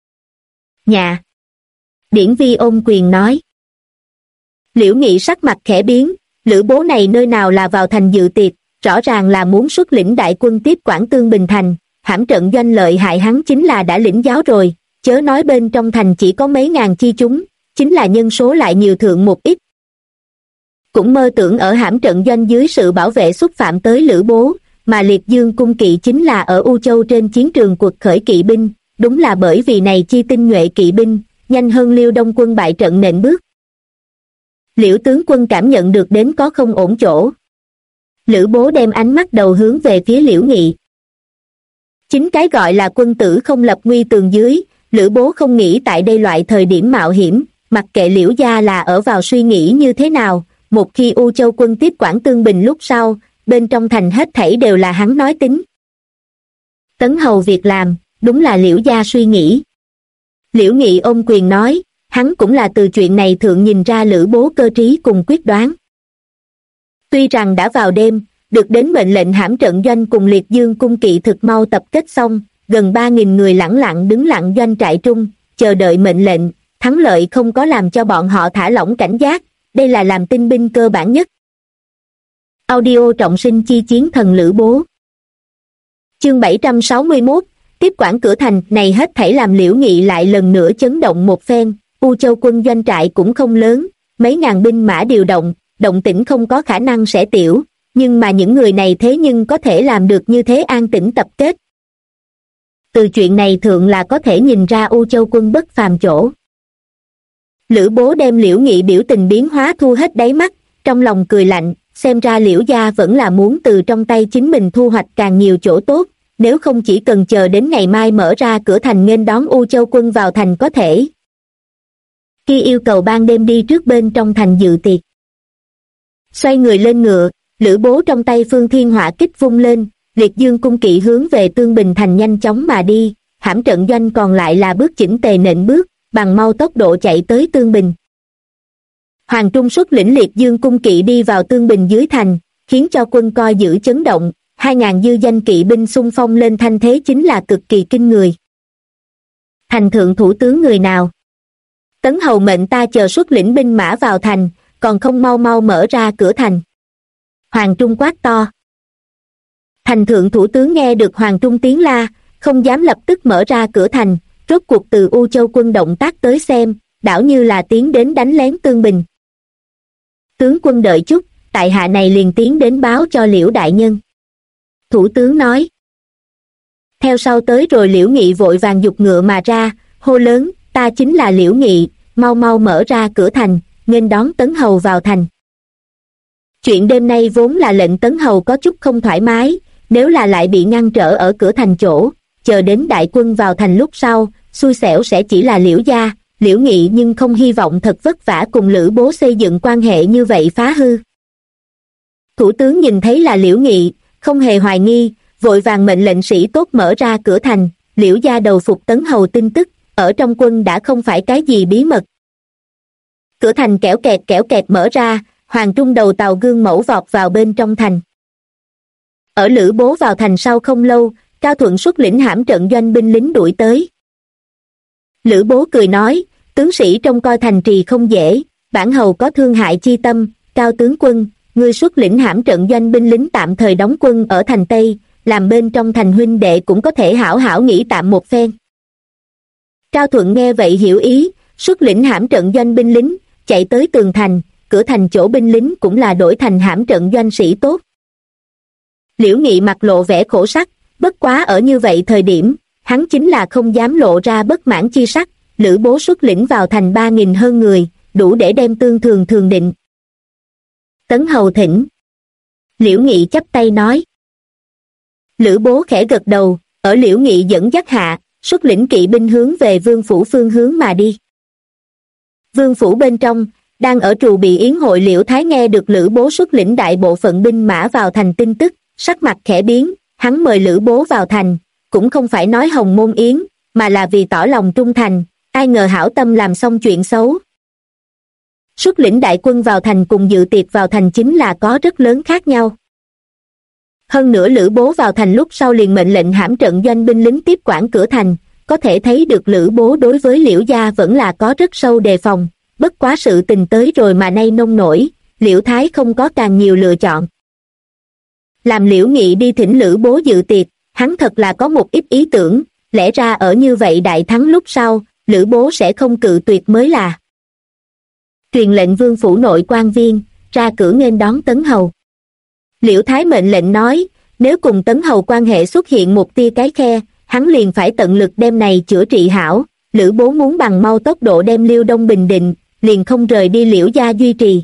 Nhà. Điển Vi ôm quyền nói. Liễu Nghị sắc mặt khẽ biến, Lữ Bố này nơi nào là vào thành dự tiệc, rõ ràng là muốn xuất lĩnh đại quân tiếp quản Tương Bình thành, hãm trận doanh lợi hại hắn chính là đã lĩnh giáo rồi, chớ nói bên trong thành chỉ có mấy ngàn chi chúng, chính là nhân số lại nhiều thượng một ít. Cũng mơ tưởng ở hãm trận doanh dưới sự bảo vệ xúc phạm tới Lữ Bố, mà Liệt Dương cung kỵ chính là ở U Châu trên chiến trường quật khởi kỵ binh, đúng là bởi vì này chi tinh nhuệ kỵ binh, nhanh hơn Liêu Đông quân bại trận nện bước. Liễu tướng quân cảm nhận được đến có không ổn chỗ. Lữ Bố đem ánh mắt đầu hướng về phía Liễu Nghị. Chính cái gọi là quân tử không lập nguy tường dưới, Lữ Bố không nghĩ tại đây loại thời điểm mạo hiểm, mặc kệ Liễu gia là ở vào suy nghĩ như thế nào, một khi U Châu quân tiếp quản Tương Bình lúc sau, bên trong thành hết thảy đều là hắn nói tính. Tấn hầu việc làm, đúng là Liễu gia suy nghĩ. Liễu Nghị ôm quyền nói, hắn cũng là từ chuyện này thượng nhìn ra Lữ Bố cơ trí cùng quyết đoán. Tuy rằng đã vào đêm, được đến mệnh lệnh hãm trận doanh cùng Liệt Dương cung kỵ thực mau tập kết xong, gần 3.000 người lẳng lặng đứng lặng doanh trại trung, chờ đợi mệnh lệnh, thắng lợi không có làm cho bọn họ thả lỏng cảnh giác, đây là làm tinh binh cơ bản nhất. Audio trọng sinh chi chiến thần Lữ Bố. Chương 761, tiếp quản cửa thành này hết thảy làm Liễu Nghị lại lần nữa chấn động một phen, U Châu quân doanh trại cũng không lớn, mấy ngàn binh mã điều động, động tĩnh không có khả năng sẽ tiểu, nhưng mà những người này thế nhưng có thể làm được như thế an tĩnh tập kết. Từ chuyện này thượng là có thể nhìn ra U Châu quân bất phàm chỗ. Lữ Bố đem Liễu Nghị biểu tình biến hóa thu hết đáy mắt, trong lòng cười lạnh, xem ra Liễu gia vẫn là muốn từ trong tay chính mình thu hoạch càng nhiều chỗ tốt, nếu không chỉ cần chờ đến ngày mai mở ra cửa thành nghênh đón U Châu quân vào thành có thể. Khi yêu cầu ban đêm đi trước bên trong thành dự tiệc. Xoay người lên ngựa, Lữ Bố trong tay Phương Thiên Hỏa kích vung lên, Liệt Dương cung kỵ hướng về Tương Bình thành nhanh chóng mà đi, hãm trận doanh còn lại là bước chỉnh tề nện bước, bằng mau tốc độ chạy tới Tương Bình. Hoàng Trung xuất lĩnh Liệt Dương cung kỵ đi vào Tương Bình dưới thành, khiến cho quân coi giữ chấn động, 2.000 dư danh kỵ binh xung phong lên thanh thế chính là cực kỳ kinh người. Thành thượng thủ tướng người nào? Tấn hầu mệnh ta chờ xuất lĩnh binh mã vào thành, còn không mau mau mở ra cửa thành. Hoàng Trung quát to. Thành thượng thủ tướng nghe được Hoàng Trung tiếng la, không dám lập tức mở ra cửa thành, rốt cuộc từ U Châu quân động tác tới xem, đảo như là tiến đến đánh lén Tương Bình. Tướng quân đợi chút, tại hạ này liền tiến đến báo cho Liễu đại nhân. Thủ tướng nói. Theo sau tới rồi Liễu Nghị vội vàng giục ngựa mà ra, hô lớn, ta chính là Liễu Nghị, mau mau mở ra cửa thành, nghênh đón Tấn hầu vào thành. Chuyện đêm nay vốn là lệnh Tấn hầu có chút không thoải mái, nếu là lại bị ngăn trở ở cửa thành chỗ, chờ đến đại quân vào thành lúc sau, xui xẻo sẽ chỉ là Liễu gia, Liễu Nghị nhưng không hy vọng thật vất vả cùng Lữ Bố xây dựng quan hệ như vậy phá hư. Thủ tướng nhìn thấy là Liễu Nghị, không hề hoài nghi, vội vàng mệnh lệnh sĩ tốt mở ra cửa thành, Liễu gia đầu phục Tấn hầu tin tức, ở trong quân đã không phải cái gì bí mật. Cửa thành kẽo kẹt mở ra, Hoàng Trung đầu tàu gương mẫu vọt vào bên trong thành. Ở Lữ Bố vào thành sau không lâu, Cao Thuận xuất lĩnh hãm trận doanh binh lính đuổi tới. Lữ Bố cười nói, tướng sĩ trông coi thành trì không dễ, bản hầu có thương hại chi tâm, Cao tướng quân, ngươi xuất lĩnh hãm trận doanh binh lính tạm thời đóng quân ở thành Tây, làm bên trong thành huynh đệ cũng có thể hảo hảo nghỉ tạm một phen. Cao Thuận nghe vậy hiểu ý, xuất lĩnh hãm trận doanh binh lính, chạy tới tường thành, cửa thành chỗ binh lính cũng là đổi thành hãm trận doanh sĩ tốt. Liễu Nghị mặt lộ vẻ khổ sắc, bất quá ở như vậy thời điểm, hắn chính là không dám lộ ra bất mãn chi sắc, Lữ Bố xuất lĩnh vào thành 3.000 hơn người, đủ để đem tương thường định. Tấn hầu thỉnh. Liễu Nghị chắp tay nói. Lữ Bố khẽ gật đầu, ở Liễu Nghị dẫn dắt hạ, xuất lĩnh kỵ binh hướng về Vương phủ phương hướng mà đi. Vương phủ bên trong, đang ở trù bị yến hội Liễu Thái nghe được Lữ Bố xuất lĩnh đại bộ phận binh mã vào thành tin tức, sắc mặt khẽ biến, hắn mời Lữ Bố vào thành, cũng không phải nói hồng môn yến, mà là vì tỏ lòng trung thành, ai ngờ hảo tâm làm xong chuyện xấu. Xuất lĩnh đại quân vào thành cùng dự tiệc vào thành chính là có rất lớn khác nhau. Hơn nữa Lữ Bố vào thành lúc sau liền mệnh lệnh hãm trận doanh binh lính tiếp quản cửa thành, có thể thấy được Lữ Bố đối với Liễu gia vẫn là có rất sâu đề phòng, bất quá sự tình tới rồi mà nay nông nổi, Liễu Thái không có càng nhiều lựa chọn. Làm Liễu Nghị đi thỉnh Lữ Bố dự tiệc, hắn thật là có một ít ý tưởng, lẽ ra ở như vậy đại thắng lúc sau, Lữ Bố sẽ không cự tuyệt mới là. truyền lệnh vương phủ nội quan viên ra cửa nghênh đón Tấn Hầu. Liễu Thái mệnh lệnh nói, nếu cùng Tấn Hầu quan hệ xuất hiện một tia cái khe, hắn liền phải tận lực đem này chữa trị hảo. Lữ Bố muốn bằng mau tốc độ đem Liêu Đông bình định, liền không rời đi Liễu gia duy trì.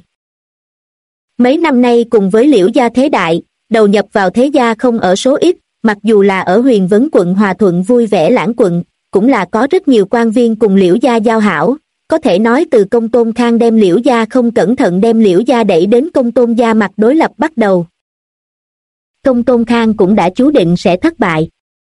Mấy năm nay cùng với Liễu gia thế đại, đầu nhập vào thế gia không ở số ít, mặc dù là ở Huyền Vấn quận Hòa Thuận vui vẻ lãng quận, cũng là có rất nhiều quan viên cùng Liễu gia giao hảo. Có thể nói từ Công Tôn Khang đem Liễu gia không cẩn thận đem Liễu gia đẩy đến Công Tôn gia mặt đối lập bắt đầu. Công Tôn Khang cũng đã chú định sẽ thất bại.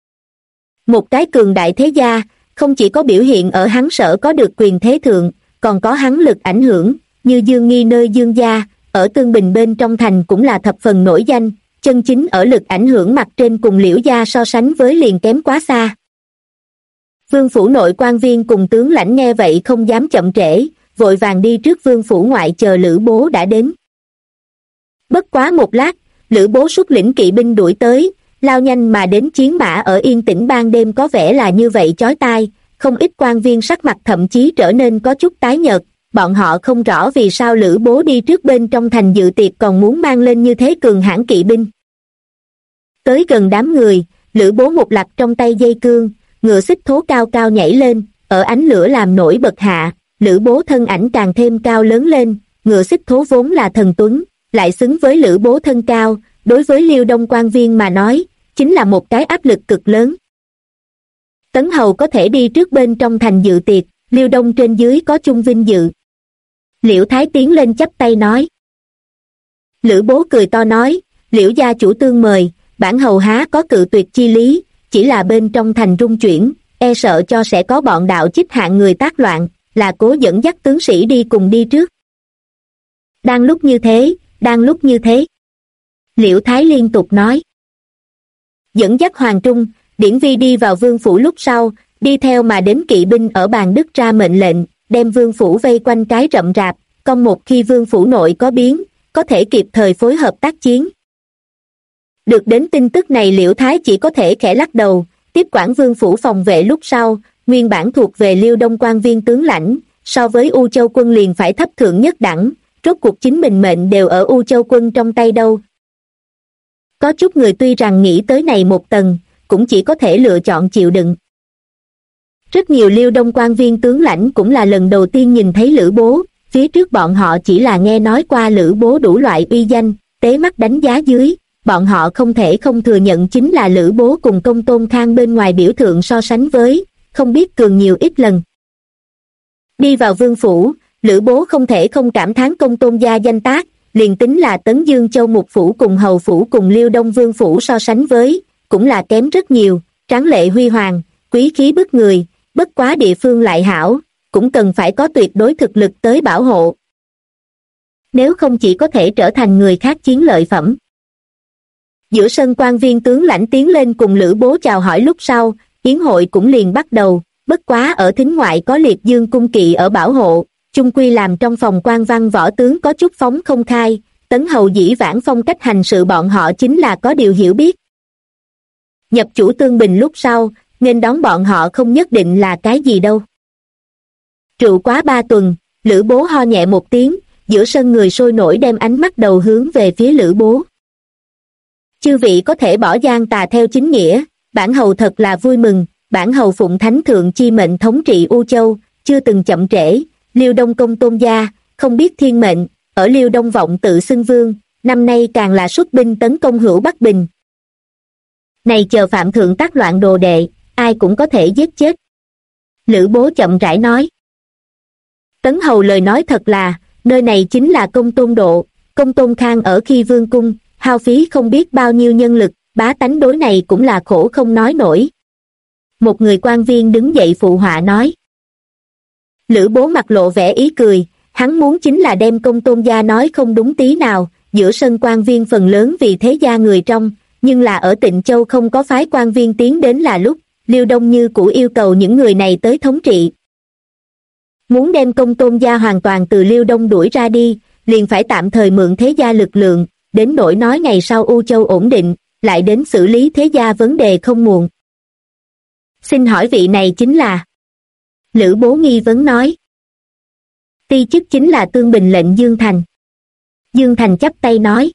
Một cái cường đại thế gia, không chỉ có biểu hiện ở hắn sở có được quyền thế thượng, còn có hắn lực ảnh hưởng, như Dương Nghi nơi Dương gia, ở Tương Bình bên trong thành cũng là thập phần nổi danh, chân chính ở lực ảnh hưởng mặt trên cùng Liễu gia so sánh với liền kém quá xa. Vương phủ nội quan viên cùng tướng lãnh nghe vậy không dám chậm trễ, vội vàng đi trước vương phủ ngoại chờ Lữ Bố đã đến. Bất quá một lát, Lữ Bố xuất lĩnh kỵ binh đuổi tới, lao nhanh mà đến chiến mã ở yên tĩnh ban đêm có vẻ là như vậy chói tai, không ít quan viên sắc mặt thậm chí trở nên có chút tái nhợt, bọn họ không rõ vì sao Lữ Bố đi trước bên trong thành dự tiệc còn muốn mang lên như thế cường hãn kỵ binh. Tới gần đám người, Lữ Bố một lặt trong tay dây cương, ngựa xích thố cao cao nhảy lên, ở ánh lửa làm nổi bật hạ, Lữ Bố thân ảnh càng thêm cao lớn lên, ngựa xích thố vốn là thần tuấn, lại xứng với Lữ Bố thân cao, đối với Liêu Đông quan viên mà nói, chính là một cái áp lực cực lớn. Tấn Hầu có thể đi trước bên trong thành dự tiệc, Liêu Đông trên dưới có chung vinh dự. Liễu Thái tiến lên chắp tay nói. Lữ Bố cười to nói, Liễu gia chủ tương mời, bản hầu há có cự tuyệt chi lý, chỉ là bên trong thành rung chuyển, e sợ cho sẽ có bọn đạo chích hạng người tác loạn, là cố dẫn dắt tướng sĩ đi cùng đi trước. Đang lúc như thế. Liễu Thái liên tục nói. Dẫn dắt Hoàng Trung, Điển Vi đi vào vương phủ lúc sau, đi theo mà đến kỵ binh ở bàn đức ra mệnh lệnh, đem vương phủ vây quanh cái rậm rạp, còn một khi vương phủ nội có biến, có thể kịp thời phối hợp tác chiến. Được đến tin tức này Liễu Thái chỉ có thể khẽ lắc đầu, tiếp quản vương phủ phòng vệ lúc sau, nguyên bản thuộc về Liêu Đông quan viên tướng lãnh, so với U Châu quân liền phải thấp thượng nhất đẳng, rốt cuộc chính mình mệnh đều ở U Châu quân trong tay đâu. Có chút người tuy rằng nghĩ tới này một tầng, cũng chỉ có thể lựa chọn chịu đựng. Rất nhiều Liêu Đông quan viên tướng lãnh cũng là lần đầu tiên nhìn thấy Lữ Bố, phía trước bọn họ chỉ là nghe nói qua Lữ Bố đủ loại uy danh, tế mắt đánh giá dưới, bọn họ không thể không thừa nhận chính là Lữ Bố cùng Công Tôn Khang bên ngoài biểu tượng so sánh với, không biết cường nhiều ít lần. Đi vào vương phủ, Lữ Bố không thể không cảm thán Công Tôn gia danh tác, liền tính là Tấn Dương Châu Mục phủ cùng Hầu phủ cùng Liêu Đông Vương phủ so sánh với, cũng là kém rất nhiều, tráng lệ huy hoàng, quý khí bức người, bất quá địa phương lại hảo, cũng cần phải có tuyệt đối thực lực tới bảo hộ. Nếu không chỉ có thể trở thành người khác chiến lợi phẩm. Giữa sân quan viên tướng lãnh tiến lên cùng Lữ Bố chào hỏi lúc sau, yến hội cũng liền bắt đầu, bất quá ở thính ngoại có Liệt Dương cung kỵ ở bảo hộ, chung quy làm trong phòng quan văn võ tướng có chút phóng không khai, Tấn Hầu dĩ vãng phong cách hành sự bọn họ chính là có điều hiểu biết. Nhập chủ Tương Bình lúc sau, nên đón bọn họ không nhất định là cái gì đâu. Trụ quá 3 tuần, Lữ Bố ho nhẹ một tiếng, giữa sân người sôi nổi đem ánh mắt đầu hướng về phía Lữ Bố. Chư vị có thể bỏ gian tà theo chính nghĩa, bản hầu thật là vui mừng, bản hầu phụng thánh thượng chi mệnh thống trị U Châu, chưa từng chậm trễ, Liêu Đông Công Tôn gia, không biết thiên mệnh, ở Liêu Đông vọng tự xưng vương, năm nay càng là xuất binh tấn công hữu Bắc Bình. Này chờ phạm thượng tác loạn đồ đệ, ai cũng có thể giết chết. Lữ Bố chậm rãi nói. Tấn Hầu lời nói thật là, nơi này chính là Công Tôn độ, Công Tôn Khang ở khi vương cung, hao phí không biết bao nhiêu nhân lực, bá tánh đối này cũng là khổ không nói nổi. Một người quan viên đứng dậy phụ họa nói. Lữ Bố mặt lộ vẻ ý cười, hắn muốn chính là đem Công Tôn gia nói không đúng tí nào, giữa sân quan viên phần lớn vì thế gia người trong, nhưng là ở Tịnh Châu không có phái quan viên tiến đến là lúc, Liêu Đông như cũ yêu cầu những người này tới thống trị. Muốn đem Công Tôn gia hoàn toàn từ Liêu Đông đuổi ra đi, liền phải tạm thời mượn thế gia lực lượng, đến nỗi nói ngày sau U Châu ổn định, lại đến xử lý thế gia vấn đề không muộn. Xin hỏi vị này chính là... Lữ Bố nghi vấn nói. Ti chức chính là tương bình lệnh Dương Thành. Dương Thành chắp tay nói.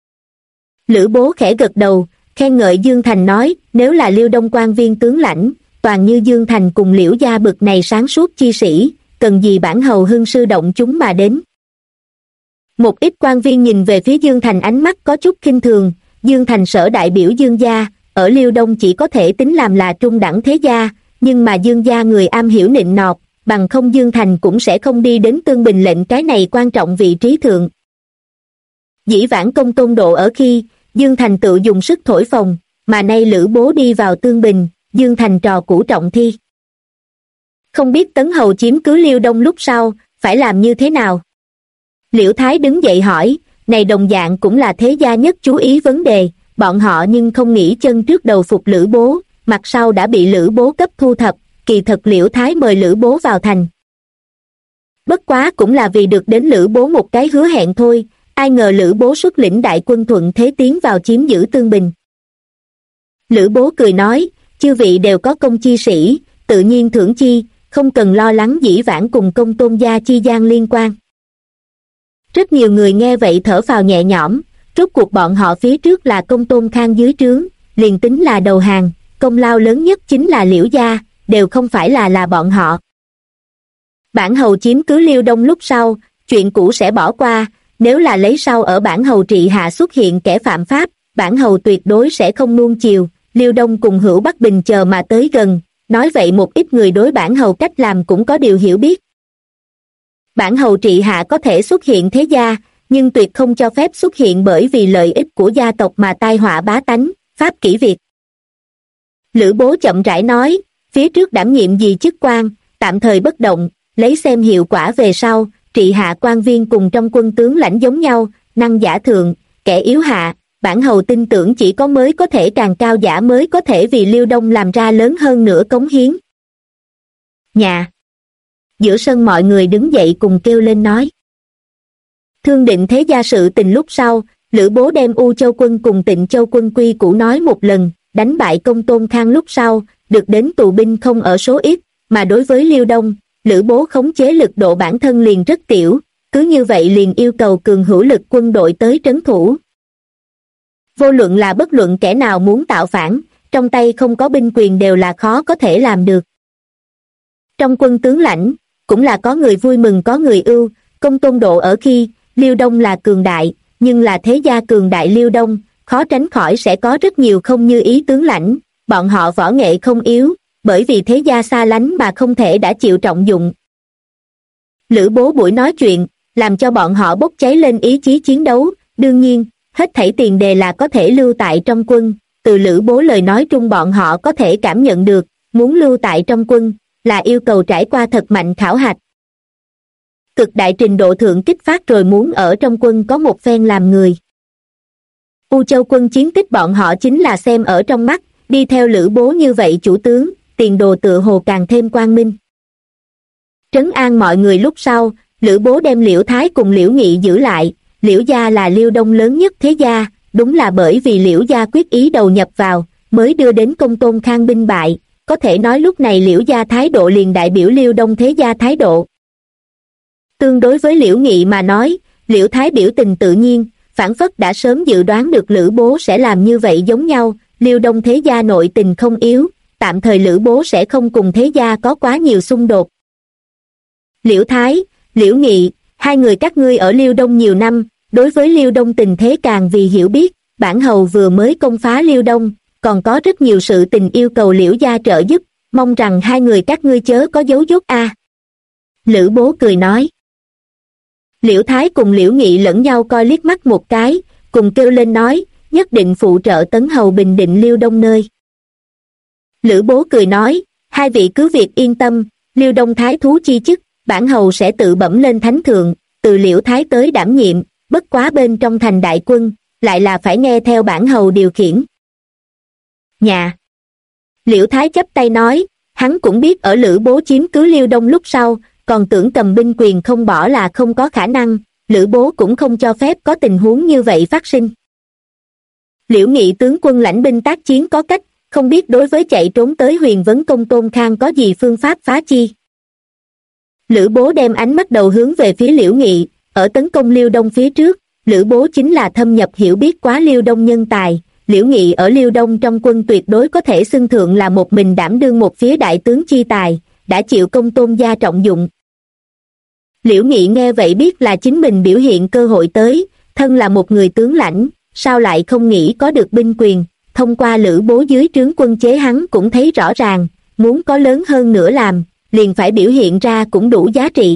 Lữ Bố khẽ gật đầu, khen ngợi Dương Thành nói, nếu là Liêu Đông quan viên tướng lãnh, toàn như Dương Thành cùng Liễu gia bực này sáng suốt chi sĩ, cần gì bản hầu hưng sư động chúng mà đến. Một ít quan viên nhìn về phía Dương Thành ánh mắt có chút khinh thường. Dương Thành sở đại biểu Dương gia, ở Liêu Đông chỉ có thể tính làm là trung đẳng thế gia, nhưng mà Dương gia người am hiểu nịnh nọt, bằng không Dương Thành cũng sẽ không đi đến tương bình lệnh cái này quan trọng vị trí thượng. Dĩ vãng Công Tôn Độ ở khi, Dương Thành tự dùng sức thổi phồng, mà nay Lữ Bố đi vào tương bình, Dương Thành trò cũ trọng thi. Không biết Tấn Hầu chiếm cứ Liêu Đông lúc sau, phải làm như thế nào? Liễu Thái đứng dậy hỏi, này đồng dạng cũng là thế gia nhất chú ý vấn đề, bọn họ nhưng không nghĩ chân trước đầu phục Lữ Bố, mặt sau đã bị Lữ Bố cấp thu thập, kỳ thật Liễu Thái mời Lữ Bố vào thành. Bất quá cũng là vì được đến Lữ Bố một cái hứa hẹn thôi, ai ngờ Lữ Bố xuất lĩnh đại quân thuận thế tiến vào chiếm giữ tương bình. Lữ Bố cười nói, chư vị đều có công chi sĩ, tự nhiên thưởng chi, không cần lo lắng dĩ vãng cùng Công Tôn gia chi gian liên quan. Rất nhiều người nghe vậy thở phào nhẹ nhõm, rốt cuộc bọn họ phía trước là Công Tôn Khang dưới trướng, liền tính là đầu hàng, công lao lớn nhất chính là Liễu gia, đều không phải là bọn họ. Bản hầu chiếm cứ Liêu Đông lúc sau, chuyện cũ sẽ bỏ qua, nếu là lấy sau ở bản hầu trị hạ xuất hiện kẻ phạm pháp, bản hầu tuyệt đối sẽ không nuông chiều. Liêu Đông cùng Hữu Bắc Bình chờ mà tới gần, nói vậy một ít người đối bản hầu cách làm cũng có điều hiểu biết. Bản hầu trị hạ có thể xuất hiện thế gia, nhưng tuyệt không cho phép xuất hiện bởi vì lợi ích của gia tộc mà tai họa bá tánh, pháp kỷ Việt. Lữ Bố chậm rãi nói, phía trước đảm nhiệm gì chức quan, tạm thời bất động, lấy xem hiệu quả về sau, trị hạ quan viên cùng trong quân tướng lãnh giống nhau, năng giả thượng, kẻ yếu hạ, bản hầu tin tưởng chỉ có mới có thể càng cao giả mới có thể vì Liêu Đông làm ra lớn hơn nữa cống hiến. Nhà. Giữa sân mọi người đứng dậy cùng kêu lên nói. Thương định thế gia sự tình lúc sau, Lữ Bố đem U Châu quân cùng Tịnh Châu quân quy củ nói một lần, đánh bại Công Tôn Khang lúc sau, được đến tù binh không ở số ít, mà đối với Liêu Đông, Lữ Bố khống chế lực độ bản thân liền rất tiểu, cứ như vậy liền yêu cầu cường hữu lực quân đội tới trấn thủ. Vô luận là bất luận kẻ nào muốn tạo phản, trong tay không có binh quyền đều là khó có thể làm được. Trong quân tướng lãnh, cũng là có người vui mừng có người ưu, Công Tôn Độ ở khi, Liêu Đông là cường đại, nhưng là thế gia cường đại Liêu Đông, khó tránh khỏi sẽ có rất nhiều không như ý tướng lãnh, bọn họ võ nghệ không yếu, bởi vì thế gia xa lánh mà không thể đã chịu trọng dụng. Lữ Bố buổi nói chuyện, làm cho bọn họ bốc cháy lên ý chí chiến đấu, đương nhiên, hết thảy tiền đề là có thể lưu tại trong quân, từ Lữ Bố lời nói trung bọn họ có thể cảm nhận được, muốn lưu tại trong quân, là yêu cầu trải qua thật mạnh khảo hạch. Cực đại trình độ thượng kích phát rồi muốn ở trong quân có một phen làm người. U Châu quân chiến tích bọn họ chính là xem ở trong mắt, đi theo Lữ Bố như vậy chủ tướng, tiền đồ tựa hồ càng thêm quang minh. Trấn an mọi người lúc sau, Lữ Bố đem Liễu Thái cùng Liễu Nghị giữ lại, Liễu gia là Liêu Đông lớn nhất thế gia, đúng là bởi vì Liễu gia quyết ý đầu nhập vào, mới đưa đến Công Tôn Khang binh bại, có thể nói lúc này Liễu gia thái độ liền đại biểu Liêu Đông thế gia thái độ. Tương đối với Liễu Nghị mà nói, Liễu Thái biểu tình tự nhiên, phảng phất đã sớm dự đoán được Lữ Bố sẽ làm như vậy giống nhau, Liêu Đông thế gia nội tình không yếu, tạm thời Lữ Bố sẽ không cùng thế gia có quá nhiều xung đột. Liễu Thái, Liễu Nghị, hai người các ngươi ở Liêu Đông nhiều năm, đối với Liêu Đông tình thế càng vì hiểu biết, bản hầu vừa mới công phá Liêu Đông, còn có rất nhiều sự tình yêu cầu Liễu gia trợ giúp, mong rằng hai người các ngươi chớ có giấu dốt a. Lữ Bố cười nói. Liễu Thái cùng Liễu Nghị lẫn nhau coi liếc mắt một cái, cùng kêu lên nói, nhất định phụ trợ Tấn hầu bình định Liêu Đông nơi. Lữ Bố cười nói, hai vị cứ việc yên tâm, Liêu Đông thái thú chi chức, bản hầu sẽ tự bẩm lên thánh thượng, từ Liễu Thái tới đảm nhiệm, bất quá bên trong thành đại quân, lại là phải nghe theo bản hầu điều khiển. Nhà. Liễu Thái chắp tay nói, hắn cũng biết ở Lữ Bố chiếm cứ Liêu Đông lúc sau, còn tưởng cầm binh quyền không bỏ là không có khả năng, Lữ Bố cũng không cho phép có tình huống như vậy phát sinh. Liễu Nghị tướng quân lãnh binh tác chiến có cách, không biết đối với chạy trốn tới Huyền Vấn Công Tôn Khang có gì phương pháp phá chi. Lữ Bố đem ánh mắt đầu hướng về phía Liễu Nghị, ở tấn công Liêu Đông phía trước, Lữ Bố chính là thâm nhập hiểu biết quá Liêu Đông nhân tài, Liễu Nghị ở Liêu Đông trong quân tuyệt đối có thể xưng thượng là một mình đảm đương một phía đại tướng chi tài, đã chịu Công Tôn gia trọng dụng. Liễu Nghị nghe vậy biết là chính mình biểu hiện cơ hội tới, thân là một người tướng lãnh, sao lại không nghĩ có được binh quyền, thông qua Lữ Bố dưới trướng quân chế hắn cũng thấy rõ ràng, muốn có lớn hơn nữa làm, liền phải biểu hiện ra cũng đủ giá trị.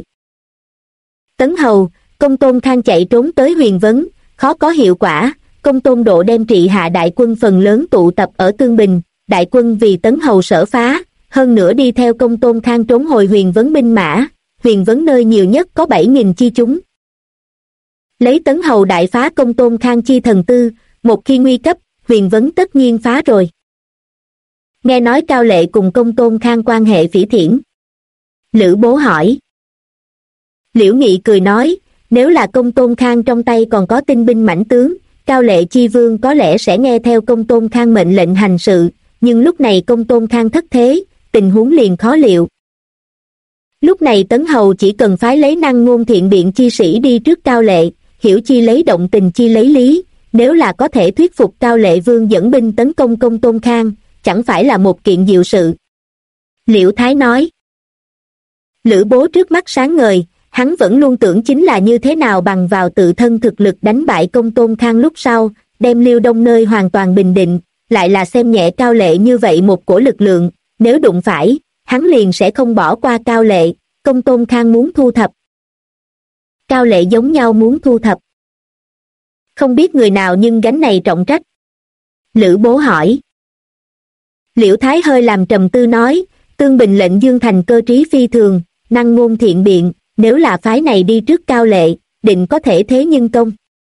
Tấn Hầu, Công Tôn Khang chạy trốn tới Huyền Vấn, khó có hiệu quả, Công Tôn Độ đem trị hạ đại quân phần lớn tụ tập ở Tương Bình, đại quân vì Tấn Hầu sở phá, hơn nữa đi theo Công Tôn Khang trốn hồi Huyền Vấn binh mã, Huyền Vấn nơi nhiều nhất có 7.000 chi chúng. Lấy Tấn Hầu đại phá Công Tôn Khang chi thần tư, một khi nguy cấp, Huyền Vấn tất nhiên phá rồi. Nghe nói Cao Lệ cùng Công Tôn Khang quan hệ phỉ thiện. Lữ Bố hỏi. Liễu Nghị cười nói, nếu là Công Tôn Khang trong tay còn có tinh binh mãnh tướng, Cao Lệ chi vương có lẽ sẽ nghe theo Công Tôn Khang mệnh lệnh hành sự, nhưng lúc này Công Tôn Khang thất thế, tình huống liền khó liệu. Lúc này Tấn Hầu chỉ cần phái lấy năng ngôn thiện biện chi sĩ đi trước Cao Lệ, hiểu chi lấy động tình chi lấy lý, nếu là có thể thuyết phục Cao Lệ vương dẫn binh tấn công Công Tôn Khang, chẳng phải là một kiện diệu sự. Liễu Thái nói. Lữ Bố trước mắt sáng ngời, hắn vẫn luôn tưởng chính là như thế nào bằng vào tự thân thực lực đánh bại Công Tôn Khang lúc sau, đem Liêu Đông nơi hoàn toàn bình định, lại là xem nhẹ Cao Lệ như vậy một cổ lực lượng, nếu đụng phải, hắn liền sẽ không bỏ qua Cao Lệ, Công Tôn Khang muốn thu thập. Cao Lệ giống nhau muốn thu thập. Không biết người nào nhưng gánh này trọng trách. Lữ Bố hỏi. Liễu Thái hơi làm trầm tư nói, Tương Bình lệnh Dương Thành cơ trí phi thường, năng ngôn thiện biện, nếu là phái này đi trước Cao Lệ, định có thể thế nhưng công.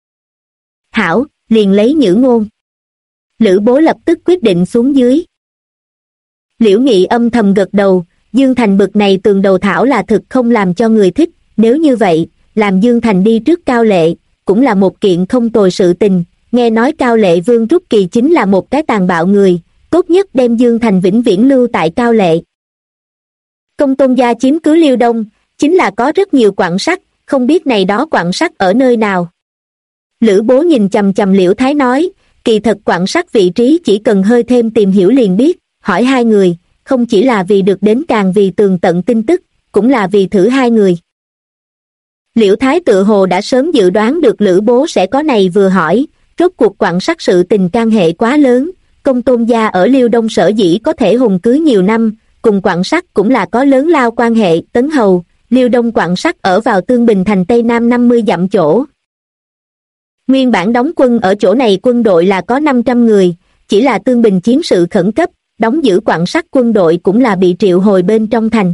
Hảo, liền lấy Nhữ Ngôn. Lữ Bố lập tức quyết định xuống dưới. Liễu Nghị âm thầm gật đầu, Dương Thành bực này tường đầu thảo là thực không làm cho người thích, nếu như vậy, làm Dương Thành đi trước Cao Lệ, cũng là một kiện không tồi sự tình, nghe nói Cao Lệ vương Rút Kỳ chính là một cái tàn bạo người, tốt nhất đem Dương Thành vĩnh viễn lưu tại Cao Lệ. Công Tôn gia chiếm cứ Liêu Đông, chính là có rất nhiều quặng sắt, không biết này đó quặng sắt ở nơi nào. Lữ Bố nhìn chằm chằm Liễu Thái nói, kỳ thật quặng sắt vị trí chỉ cần hơi thêm tìm hiểu liền biết, hỏi hai người, không chỉ là vì được đến càng vì tường tận tin tức, cũng là vì thử hai người. Liễu Thái tự hồ đã sớm dự đoán được Lữ Bố sẽ có này vừa hỏi, rốt cuộc quặng sắt sự tình can hệ quá lớn, Công Tôn gia ở Liêu Đông sở dĩ có thể hùng cứ nhiều năm, cùng quặng sắt cũng là có lớn lao quan hệ. Tấn Hầu, Liêu Đông quặng sắt ở vào Tương Bình thành Tây Nam 50 dặm chỗ. Nguyên bản đóng quân ở chỗ này quân đội là có 500 người, chỉ là Tương Bình chiến sự khẩn cấp, đóng giữ quặng sắt quân đội cũng là bị triệu hồi bên trong thành.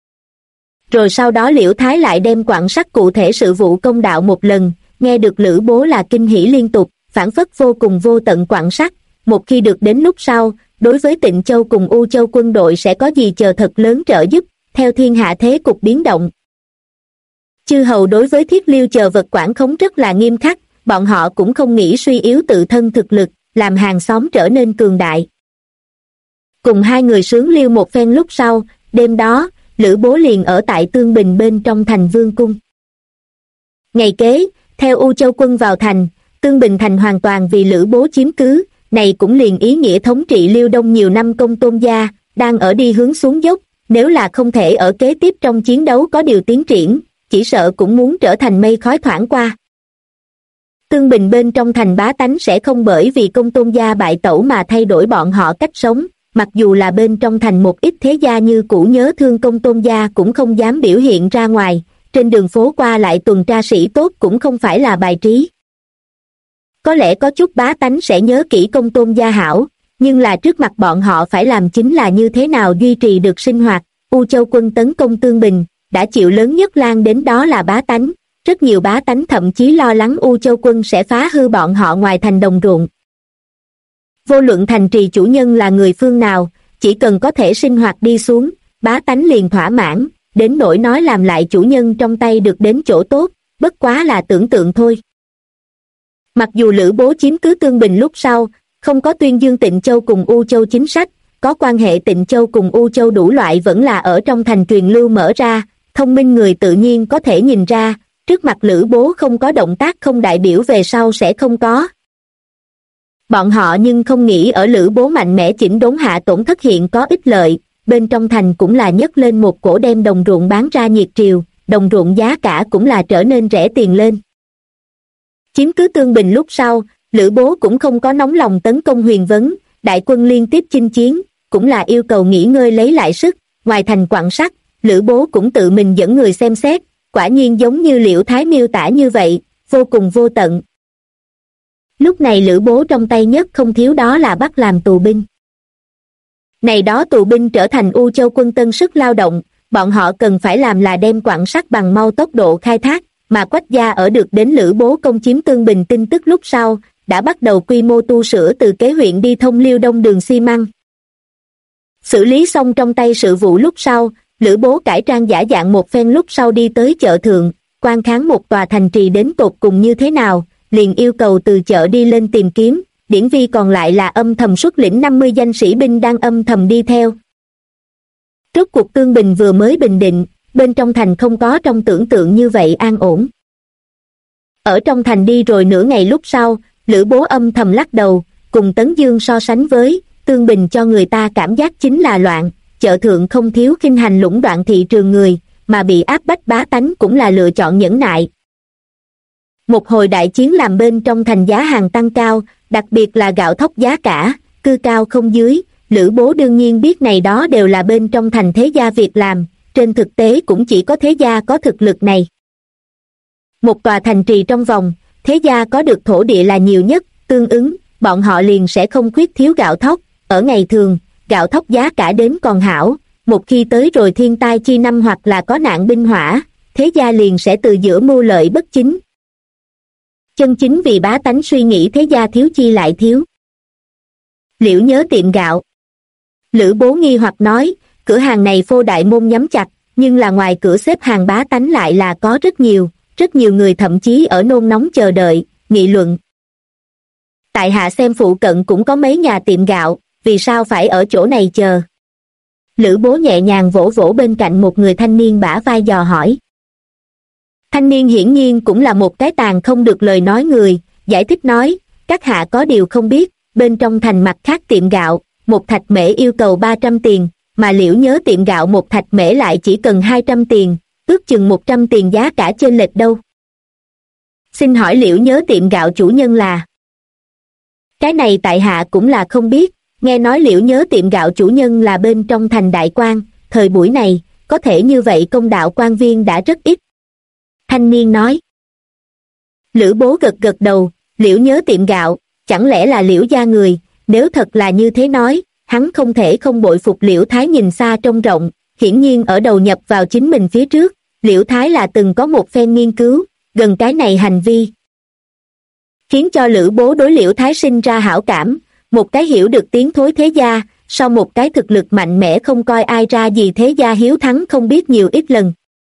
Rồi sau đó Liễu Thái lại đem quặng sắt cụ thể sự vụ công đạo một lần, nghe được Lữ Bố là kinh hỉ liên tục, phảng phất vô cùng vô tận quặng sắt. Một khi được đến lúc sau, đối với Tịnh Châu cùng U Châu quân đội sẽ có gì chờ thật lớn trợ giúp, theo thiên hạ thế cục biến động. Chư hầu đối với Thiết Liêu chờ vật quản khống rất là nghiêm khắc, bọn họ cũng không nghĩ suy yếu tự thân thực lực, làm hàng xóm trở nên cường đại. Cùng hai người sướng liêu một phen lúc sau, đêm đó, Lữ Bố liền ở tại Tương Bình bên trong thành Vương cung. Ngày kế, theo U Châu quân vào thành, Tương Bình thành hoàn toàn vì Lữ Bố chiếm cứ, này cũng liền ý nghĩa thống trị Liêu Đông nhiều năm Công Tôn gia, đang ở đi hướng xuống dốc, nếu là không thể ở kế tiếp trong chiến đấu có điều tiến triển, chỉ sợ cũng muốn trở thành mây khói thoảng qua. Tương Bình bên trong thành bá tánh sẽ không bởi vì Công Tôn gia bại tẩu mà thay đổi bọn họ cách sống, mặc dù là bên trong thành một ít thế gia như cũ nhớ thương Công Tôn gia cũng không dám biểu hiện ra ngoài, trên đường phố qua lại tuần tra sĩ tốt cũng không phải là bài trí. Có lẽ có chút bá tánh sẽ nhớ kỹ Công Tôn gia hảo, nhưng là trước mặt bọn họ phải làm chính là như thế nào duy trì được sinh hoạt. U Châu quân tấn công Tương Bình, đã chịu lớn nhất lan đến đó là bá tánh, rất nhiều bá tánh thậm chí lo lắng U Châu quân sẽ phá hư bọn họ ngoài thành đồng ruộng. Vô luận thành trì chủ nhân là người phương nào, chỉ cần có thể sinh hoạt đi xuống, bá tánh liền thỏa mãn, đến nỗi nói làm lại chủ nhân trong tay được đến chỗ tốt, bất quá là tưởng tượng thôi. Mặc dù Lữ Bố chiếm cứ Tương Bình lúc sau, không có tuyên dương Tịnh Châu cùng U Châu chính sách, có quan hệ Tịnh Châu cùng U Châu đủ loại vẫn là ở trong thành truyền lưu mở ra, thông minh người tự nhiên có thể nhìn ra, trước mặt Lữ Bố không có động tác không đại biểu về sau sẽ không có. Bọn họ nhưng không nghĩ ở Lữ Bố mạnh mẽ chỉnh đốn hạ tổn thất hiện có ích lợi, bên trong thành cũng là nhấc lên một cổ đem đồng ruộng bán ra nhiệt triều, đồng ruộng giá cả cũng là trở nên rẻ tiền lên. Chiếm cứ Tương Bình lúc sau, Lữ Bố cũng không có nóng lòng tấn công Huyền Vấn, đại quân liên tiếp chinh chiến, cũng là yêu cầu nghỉ ngơi lấy lại sức, ngoài thành quặng sắt, Lữ Bố cũng tự mình dẫn người xem xét, quả nhiên giống như Liễu Thái miêu tả như vậy, vô cùng vô tận. Lúc này Lữ Bố trong tay nhất không thiếu đó là bắt làm tù binh. Này đó tù binh trở thành U Châu quân tân sức lao động, bọn họ cần phải làm là đem quặng sắt bằng mau tốc độ khai thác, mà Quách gia ở được đến Lữ Bố công chiếm Tương Bình tin tức lúc sau, đã bắt đầu quy mô tu sửa từ kế huyện đi thông Liêu Đông đường xi măng. Xử lý xong trong tay sự vụ lúc sau, Lữ Bố cải trang giả dạng một phen lúc sau đi tới chợ thượng, quan kháng một tòa thành trì đến tột cùng như thế nào, liền yêu cầu từ chợ đi lên tìm kiếm, Điển Vi còn lại là âm thầm xuất lĩnh 50 danh sĩ binh đang âm thầm đi theo. Rốt cuộc Tương Bình vừa mới bình định, bên trong thành không có trong tưởng tượng như vậy an ổn. Ở trong thành đi rồi nửa ngày lúc sau, Lữ Bố âm thầm lắc đầu, cùng Tấn Dương so sánh với, Tương Bình cho người ta cảm giác chính là loạn, chợ thượng không thiếu khinh hành lũng đoạn thị trường người, mà bị áp bách bá tánh cũng là lựa chọn nhẫn nại. Một hồi đại chiến làm bên trong thành giá hàng tăng cao, đặc biệt là gạo thóc giá cả, cư cao không dưới, Lữ Bố đương nhiên biết này đó đều là bên trong thành thế gia việc làm, trên thực tế cũng chỉ có thế gia có thực lực này. Một tòa thành trì trong vòng, thế gia có được thổ địa là nhiều nhất, tương ứng, bọn họ liền sẽ không khuyết thiếu gạo thóc, ở ngày thường, gạo thóc giá cả đến còn hảo, một khi tới rồi thiên tai chi năm hoặc là có nạn binh hỏa, thế gia liền sẽ từ giữa mưu lợi bất chính. Chân chính vì bá tánh suy nghĩ thế gia thiếu chi lại thiếu. Liễu nhớ tiệm gạo. Lữ Bố nghi hoặc nói, cửa hàng này phô đại môn nhắm chặt, nhưng là ngoài cửa xếp hàng bá tánh lại là có rất nhiều người thậm chí ở nôn nóng chờ đợi, nghị luận. Tại hạ xem phụ cận cũng có mấy nhà tiệm gạo, vì sao phải ở chỗ này chờ? Lữ Bố nhẹ nhàng vỗ vỗ bên cạnh một người thanh niên bả vai dò hỏi. Thanh niên hiển nhiên cũng là một cái tàn không được lời nói người, giải thích nói, các hạ có điều không biết, bên trong thành mặt khác tiệm gạo, một thạch mễ yêu cầu 300 tiền, mà Liễu nhớ tiệm gạo một thạch mễ lại chỉ cần 200 tiền, ước chừng 100 tiền giá cả chênh lệch đâu. Xin hỏi Liễu nhớ tiệm gạo chủ nhân là? Cái này tại hạ cũng là không biết, nghe nói Liễu nhớ tiệm gạo chủ nhân là bên trong thành đại quan, thời buổi này, có thể như vậy công đạo quan viên đã rất ít. Thanh niên nói. Lữ Bố gật gật đầu, Liễu nhớ tiệm gạo, chẳng lẽ là Liễu gia người, nếu thật là như thế nói, hắn không thể không bội phục Liễu Thái nhìn xa trông rộng, hiển nhiên ở đầu nhập vào chính mình phía trước, Liễu Thái là từng có một phen nghiên cứu, gần cái này hành vi. Khiến cho Lữ Bố đối Liễu Thái sinh ra hảo cảm, một cái hiểu được tiếng thối thế gia, sau một cái thực lực mạnh mẽ không coi ai ra gì thế gia hiếu thắng không biết nhiều ít lần.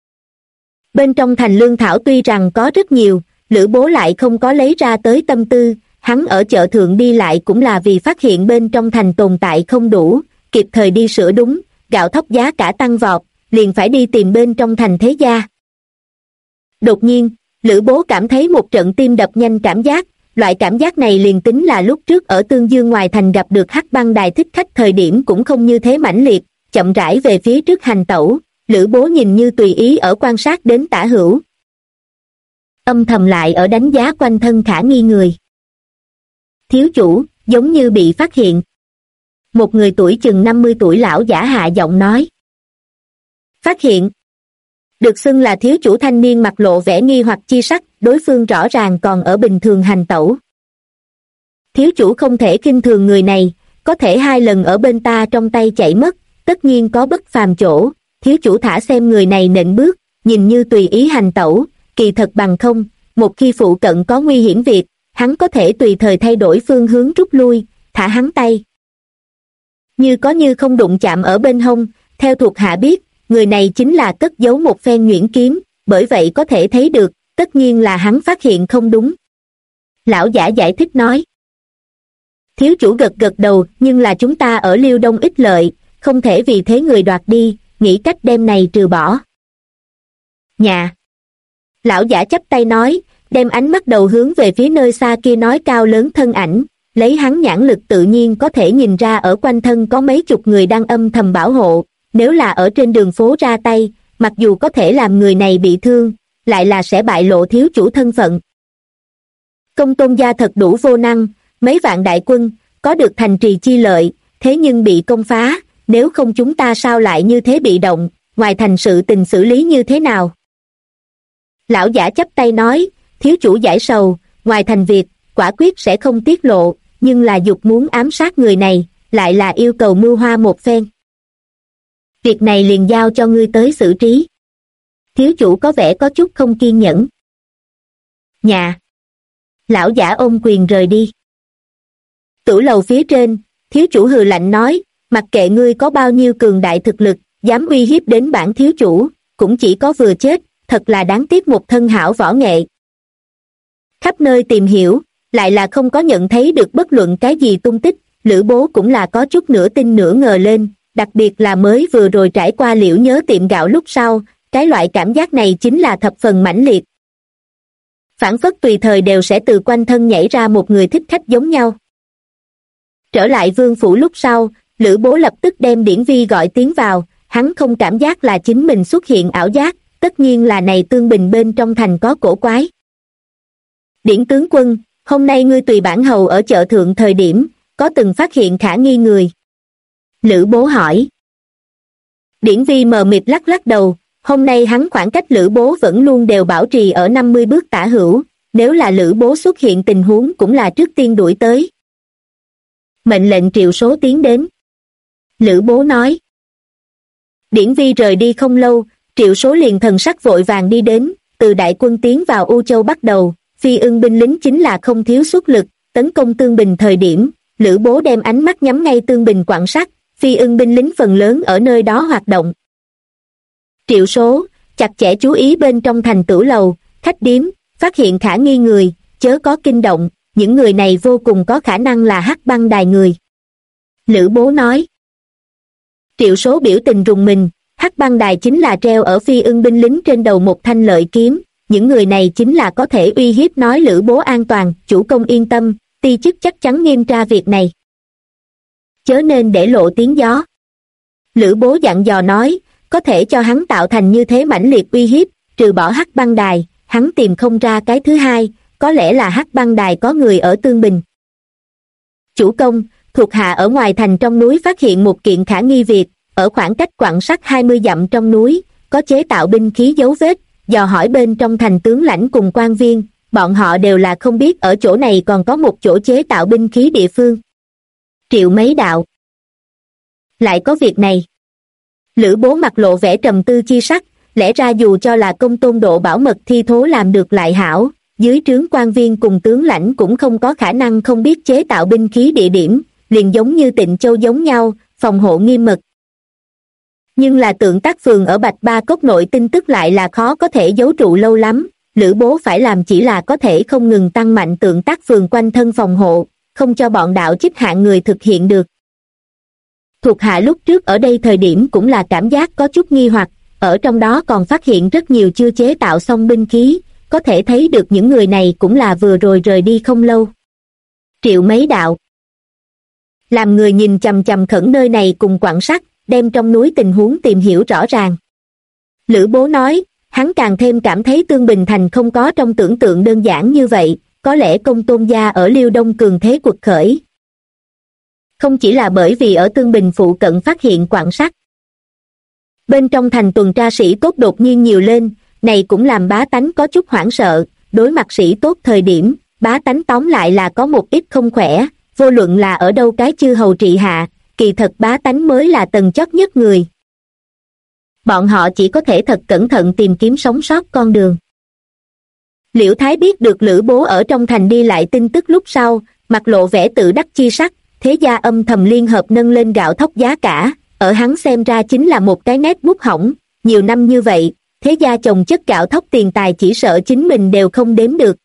Bên trong thành lương thảo tuy rằng có rất nhiều, Lữ Bố lại không có lấy ra tới tâm tư, hắn ở chợ thượng đi lại cũng là vì phát hiện bên trong thành tồn tại không đủ, kịp thời đi sửa đúng, gạo thóc giá cả tăng vọt, liền phải đi tìm bên trong thành thế gia. Đột nhiên, Lữ Bố cảm thấy một trận tim đập nhanh cảm giác, loại cảm giác này liền tính là lúc trước ở Tương Dương ngoài thành gặp được Hắc Băng Đài thích khách thời điểm cũng không như thế mãnh liệt, chậm rãi về phía trước hành tẩu, Lữ Bố nhìn như tùy ý ở quan sát đến tả hữu. Âm thầm lại ở đánh giá quanh thân khả nghi người. Thiếu chủ, giống như bị phát hiện. Một người tuổi chừng 50 tuổi lão giả hạ giọng nói. Phát hiện. Được xưng là thiếu chủ thanh niên mặt lộ vẻ nghi hoặc chi sắc, đối phương rõ ràng còn ở bình thường hành tẩu. Thiếu chủ không thể khinh thường người này, có thể 2 lần ở bên ta trong tay chạy mất, tất nhiên có bất phàm chỗ, thiếu chủ thả xem người này nện bước, nhìn như tùy ý hành tẩu, kỳ thật bằng không, một khi phụ cận có nguy hiểm việc, hắn có thể tùy thời thay đổi phương hướng rút lui, thả hắn tay. Như có như không đụng chạm ở bên hông, theo thuộc hạ biết, người này chính là cất giấu một phen nhuyễn kiếm, bởi vậy có thể thấy được, tất nhiên là hắn phát hiện không đúng. Lão giả giải thích nói. Thiếu chủ gật gật đầu, nhưng là chúng ta ở Liêu Đông ít lợi, không thể vì thế người đoạt đi, nghĩ cách đem này trừ bỏ. Nhà. Lão giả chắp tay nói, đem ánh mắt đầu hướng về phía nơi xa kia nói cao lớn thân ảnh, lấy hắn nhãn lực tự nhiên có thể nhìn ra ở quanh thân có mấy chục người đang âm thầm bảo hộ, nếu là ở trên đường phố ra tay, mặc dù có thể làm người này bị thương, lại là sẽ bại lộ thiếu chủ thân phận. Công tôn gia thật đủ vô năng, mấy vạn đại quân, có được thành trì chi lợi, thế nhưng bị công phá, nếu không chúng ta sao lại như thế bị động, ngoài thành sự tình xử lý như thế nào? Lão giả chắp tay nói, thiếu chủ giải sầu, ngoài thành việc, quả quyết sẽ không tiết lộ, nhưng là dục muốn ám sát người này, lại là yêu cầu mưu hoa một phen. Việc này liền giao cho ngươi tới xử trí. Thiếu chủ có vẻ có chút không kiên nhẫn. Nhà. Lão giả ôm quyền rời đi. Tửu lầu phía trên, thiếu chủ hừ lạnh nói, mặc kệ ngươi có bao nhiêu cường đại thực lực, dám uy hiếp đến bản thiếu chủ, cũng chỉ có vừa chết, thật là đáng tiếc một thân hảo võ nghệ. Khắp nơi tìm hiểu, lại là không có nhận thấy được bất luận cái gì tung tích, Lữ Bố cũng là có chút nửa tin nửa ngờ lên, đặc biệt là mới vừa rồi trải qua Liễu Nhớ tiệm gạo lúc sau, cái loại cảm giác này chính là thập phần mãnh liệt. Phản phất tùy thời đều sẽ từ quanh thân nhảy ra một người thích khách giống nhau. Trở lại vương phủ lúc sau, Lữ Bố lập tức đem Điển Vi gọi tiến vào, hắn không cảm giác là chính mình xuất hiện ảo giác, tất nhiên là này Tương Bình bên trong thành có cổ quái. Điển tướng quân, hôm nay ngươi tùy bản hầu ở chợ thượng thời điểm, có từng phát hiện khả nghi người? Lữ Bố hỏi. Điển Vi mờ mịt lắc lắc đầu, hôm nay hắn khoảng cách Lữ Bố vẫn luôn đều bảo trì ở 50 bước tả hữu, nếu là Lữ Bố xuất hiện tình huống cũng là trước tiên đuổi tới. Mệnh lệnh Triệu Số tiến đến. Lữ Bố nói. Điển Vi rời đi không lâu, Triệu Số liền thần sắc vội vàng đi đến, từ đại quân tiến vào U Châu bắt đầu, Phi Ưng binh lính chính là không thiếu xuất lực, tấn công Tương Bình thời điểm, Lữ Bố đem ánh mắt nhắm ngay Tương Bình quặng sắt, Phi Ưng binh lính phần lớn ở nơi đó hoạt động. Triệu Số, chặt chẽ chú ý bên trong thành Tửu lầu, khách điếm, phát hiện khả nghi người, chớ có kinh động, những người này vô cùng có khả năng là Hắc Băng Đài người. Lữ Bố nói. Triệu Số biểu tình rùng mình, Hắc Băng Đài chính là treo ở Phi Ưng binh lính trên đầu một thanh lợi kiếm, những người này chính là có thể uy hiếp nói Lữ Bố an toàn, chủ công yên tâm, ti chức chắc chắn nghiêm tra việc này. Chớ nên để lộ tiếng gió. Lữ Bố dặn dò nói, có thể cho hắn tạo thành như thế mãnh liệt uy hiếp, trừ bỏ Hắc Băng Đài, hắn tìm không ra cái thứ hai, có lẽ là Hắc Băng Đài có người ở Tương Bình. Chủ công, thuộc hạ ở ngoài thành trong núi phát hiện một kiện khả nghi việc, ở khoảng cách quặng sắt 20 dặm trong núi, có chế tạo binh khí dấu vết, dò hỏi bên trong thành tướng lãnh cùng quan viên, bọn họ đều là không biết ở chỗ này còn có một chỗ chế tạo binh khí địa phương. Triệu mấy đạo. Lại có việc này. Lữ Bố mặt lộ vẻ trầm tư chi sắc, lẽ ra dù cho là công tôn độ bảo mật thi thố làm được lại hảo, dưới trướng quan viên cùng tướng lãnh cũng không có khả năng không biết chế tạo binh khí địa điểm, liền giống như Tịnh Châu giống nhau, phòng hộ nghiêm mật. Nhưng là Tượng Tác Phường ở Bạch Ba Cốc nội tin tức lại là khó có thể giấu trụ lâu lắm, Lữ Bố phải làm chỉ là có thể không ngừng tăng mạnh Tượng Tác Phường quanh thân phòng hộ, không cho bọn đạo chích hạng người thực hiện được. Thuộc hạ lúc trước ở đây thời điểm cũng là cảm giác có chút nghi hoặc, ở trong đó còn phát hiện rất nhiều chưa chế tạo xong binh khí, có thể thấy được những người này cũng là vừa rồi rời đi không lâu. Triệu mấy đạo. Làm người nhìn chằm chằm khẩn nơi này cùng quặng sắt, đem trong núi tình huống tìm hiểu rõ ràng. Lữ Bố nói, hắn càng thêm cảm thấy Tương Bình thành không có trong tưởng tượng đơn giản như vậy, có lẽ công tôn gia ở Liêu Đông cường thế quật khởi. Không chỉ là bởi vì ở Tương Bình phụ cận phát hiện quặng sắt. Bên trong thành tuần tra sĩ tốt đột nhiên nhiều lên, này cũng làm bá tánh có chút hoảng sợ, đối mặt sĩ tốt thời điểm, bá tánh tóm lại là có một ít không khỏe, vô luận là ở đâu cái chư hầu trị hạ, kỳ thật bá tánh mới là tầng chót nhất người. Bọn họ chỉ có thể thật cẩn thận tìm kiếm sống sót con đường. Liễu Thái biết được Lữ Bố ở trong thành đi lại tin tức lúc sau, mặt lộ vẻ tự đắc chi sắc, thế gia âm thầm liên hợp nâng lên gạo thóc giá cả, ở hắn xem ra chính là một cái nét bút hỏng, nhiều năm như vậy, thế gia chồng chất gạo thóc tiền tài chỉ sợ chính mình đều không đếm được.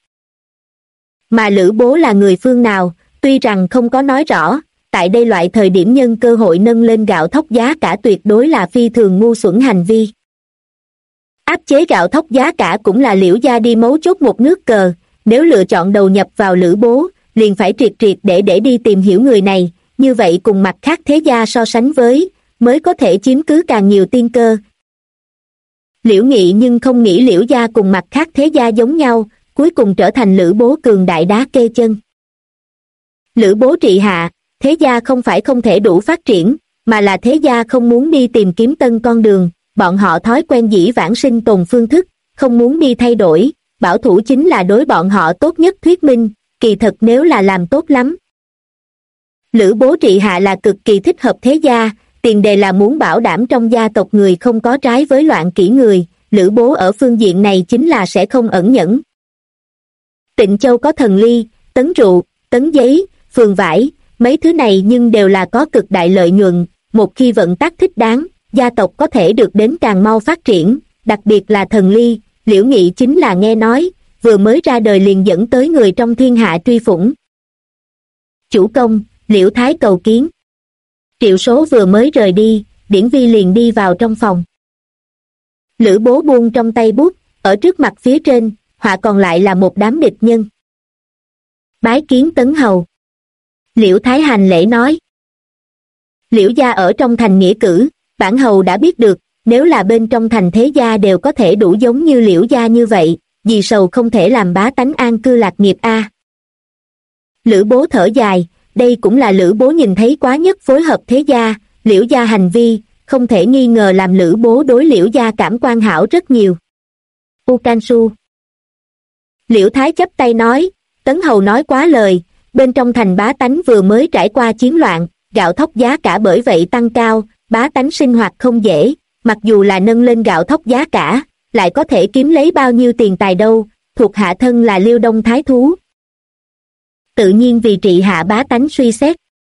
Mà Lữ Bố là người phương nào, tuy rằng không có nói rõ, tại đây loại thời điểm nhân cơ hội nâng lên gạo thóc giá cả tuyệt đối là phi thường ngu xuẩn hành vi. Áp chế gạo thóc giá cả cũng là Liễu gia đi mấu chốt một nước cờ, nếu lựa chọn đầu nhập vào Lữ Bố, liền phải triệt để đi tìm hiểu người này, như vậy cùng mặt khác thế gia so sánh với, mới có thể chiếm cứ càng nhiều tiên cơ. Liễu Nghị nhưng không nghĩ Liễu gia cùng mặt khác thế gia giống nhau, cuối cùng trở thành Lữ Bố cường đại đá kê chân. Lữ Bố trị hạ, thế gia không phải không thể đủ phát triển, mà là thế gia không muốn đi tìm kiếm tân con đường, bọn họ thói quen dĩ vãng sinh tồn phương thức, không muốn đi thay đổi, bảo thủ chính là đối bọn họ tốt nhất thuyết minh, kỳ thật nếu là làm tốt lắm. Lữ Bố trị hạ là cực kỳ thích hợp thế gia, tiền đề là muốn bảo đảm trong gia tộc người không có trái với loạn kỷ người, Lữ Bố ở phương diện này chính là sẽ không ẩn nhẫn. Tịnh Châu có thần ly, tấn rượu, tấn giấy, phường vải, mấy thứ này nhưng đều là có cực đại lợi nhuận, một khi vận tắc thích đáng, gia tộc có thể được đến càng mau phát triển, đặc biệt là thần ly, Liễu Nghị chính là nghe nói, vừa mới ra đời liền dẫn tới người trong thiên hạ truy phủng. Chủ công, Liễu Thái cầu kiến. Triệu Số vừa mới rời đi, Điển Vi liền đi vào trong phòng. Lữ Bố buông trong tay bút, ở trước mặt phía trên, họa còn lại là một đám địch nhân. Bái kiến Tấn Hầu. Liễu Thái hành lễ nói. Liễu gia ở trong thành nghĩa cử, bản hầu đã biết được, nếu là bên trong thành thế gia đều có thể đủ giống như Liễu gia như vậy, vì sầu không thể làm bá tánh an cư lạc nghiệp a. Lữ Bố thở dài, đây cũng là Lữ Bố nhìn thấy quá nhất phối hợp thế gia, Liễu gia hành vi, không thể nghi ngờ làm Lữ Bố đối Liễu gia cảm quan hảo rất nhiều. Ukansu. Liễu Thái chắp tay nói, Tấn Hầu nói quá lời, bên trong thành bá tánh vừa mới trải qua chiến loạn, gạo thóc giá cả bởi vậy tăng cao, bá tánh sinh hoạt không dễ, mặc dù là nâng lên gạo thóc giá cả, lại có thể kiếm lấy bao nhiêu tiền tài đâu, thuộc hạ thân là Liêu Đông Thái Thú. Tự nhiên vì trị hạ bá tánh suy xét.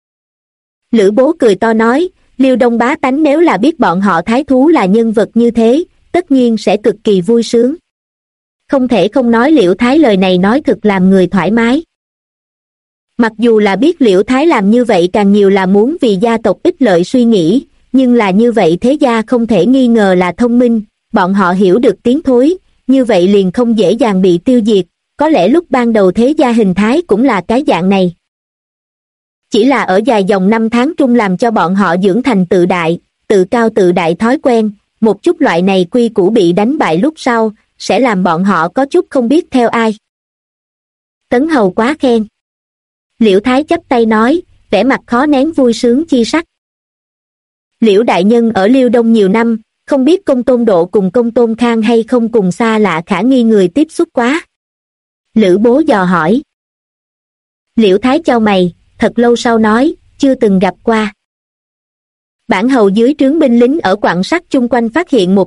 Lữ Bố cười to nói, Liêu Đông bá tánh nếu là biết bọn họ Thái Thú là nhân vật như thế, tất nhiên sẽ cực kỳ vui sướng. Không thể không nói Liễu Thái lời này nói thực làm người thoải mái. Mặc dù là biết Liễu Thái làm như vậy càng nhiều là muốn vì gia tộc ích lợi suy nghĩ, nhưng là như vậy thế gia không thể nghi ngờ là thông minh, bọn họ hiểu được tiếng thối, như vậy liền không dễ dàng bị tiêu diệt, có lẽ lúc ban đầu thế gia hình thái cũng là cái dạng này. Chỉ là ở dài dòng năm tháng trung làm cho bọn họ dưỡng thành tự đại, tự cao tự đại thói quen, một chút loại này quy củ bị đánh bại lúc sau, sẽ làm bọn họ có chút không biết theo ai. Tấn Hầu quá khen. Liễu Thái chắp tay nói, vẻ mặt khó nén vui sướng chi sắc. Liễu đại nhân ở Liêu Đông nhiều năm, không biết Công Tôn Độ cùng Công Tôn Khang hay không cùng xa lạ khả nghi người tiếp xúc quá. Lữ Bố dò hỏi. Liễu Thái chau mày, thật lâu sau nói, chưa từng gặp qua. Bản hầu dưới trướng binh lính ở quặng sắt chung quanh phát hiện một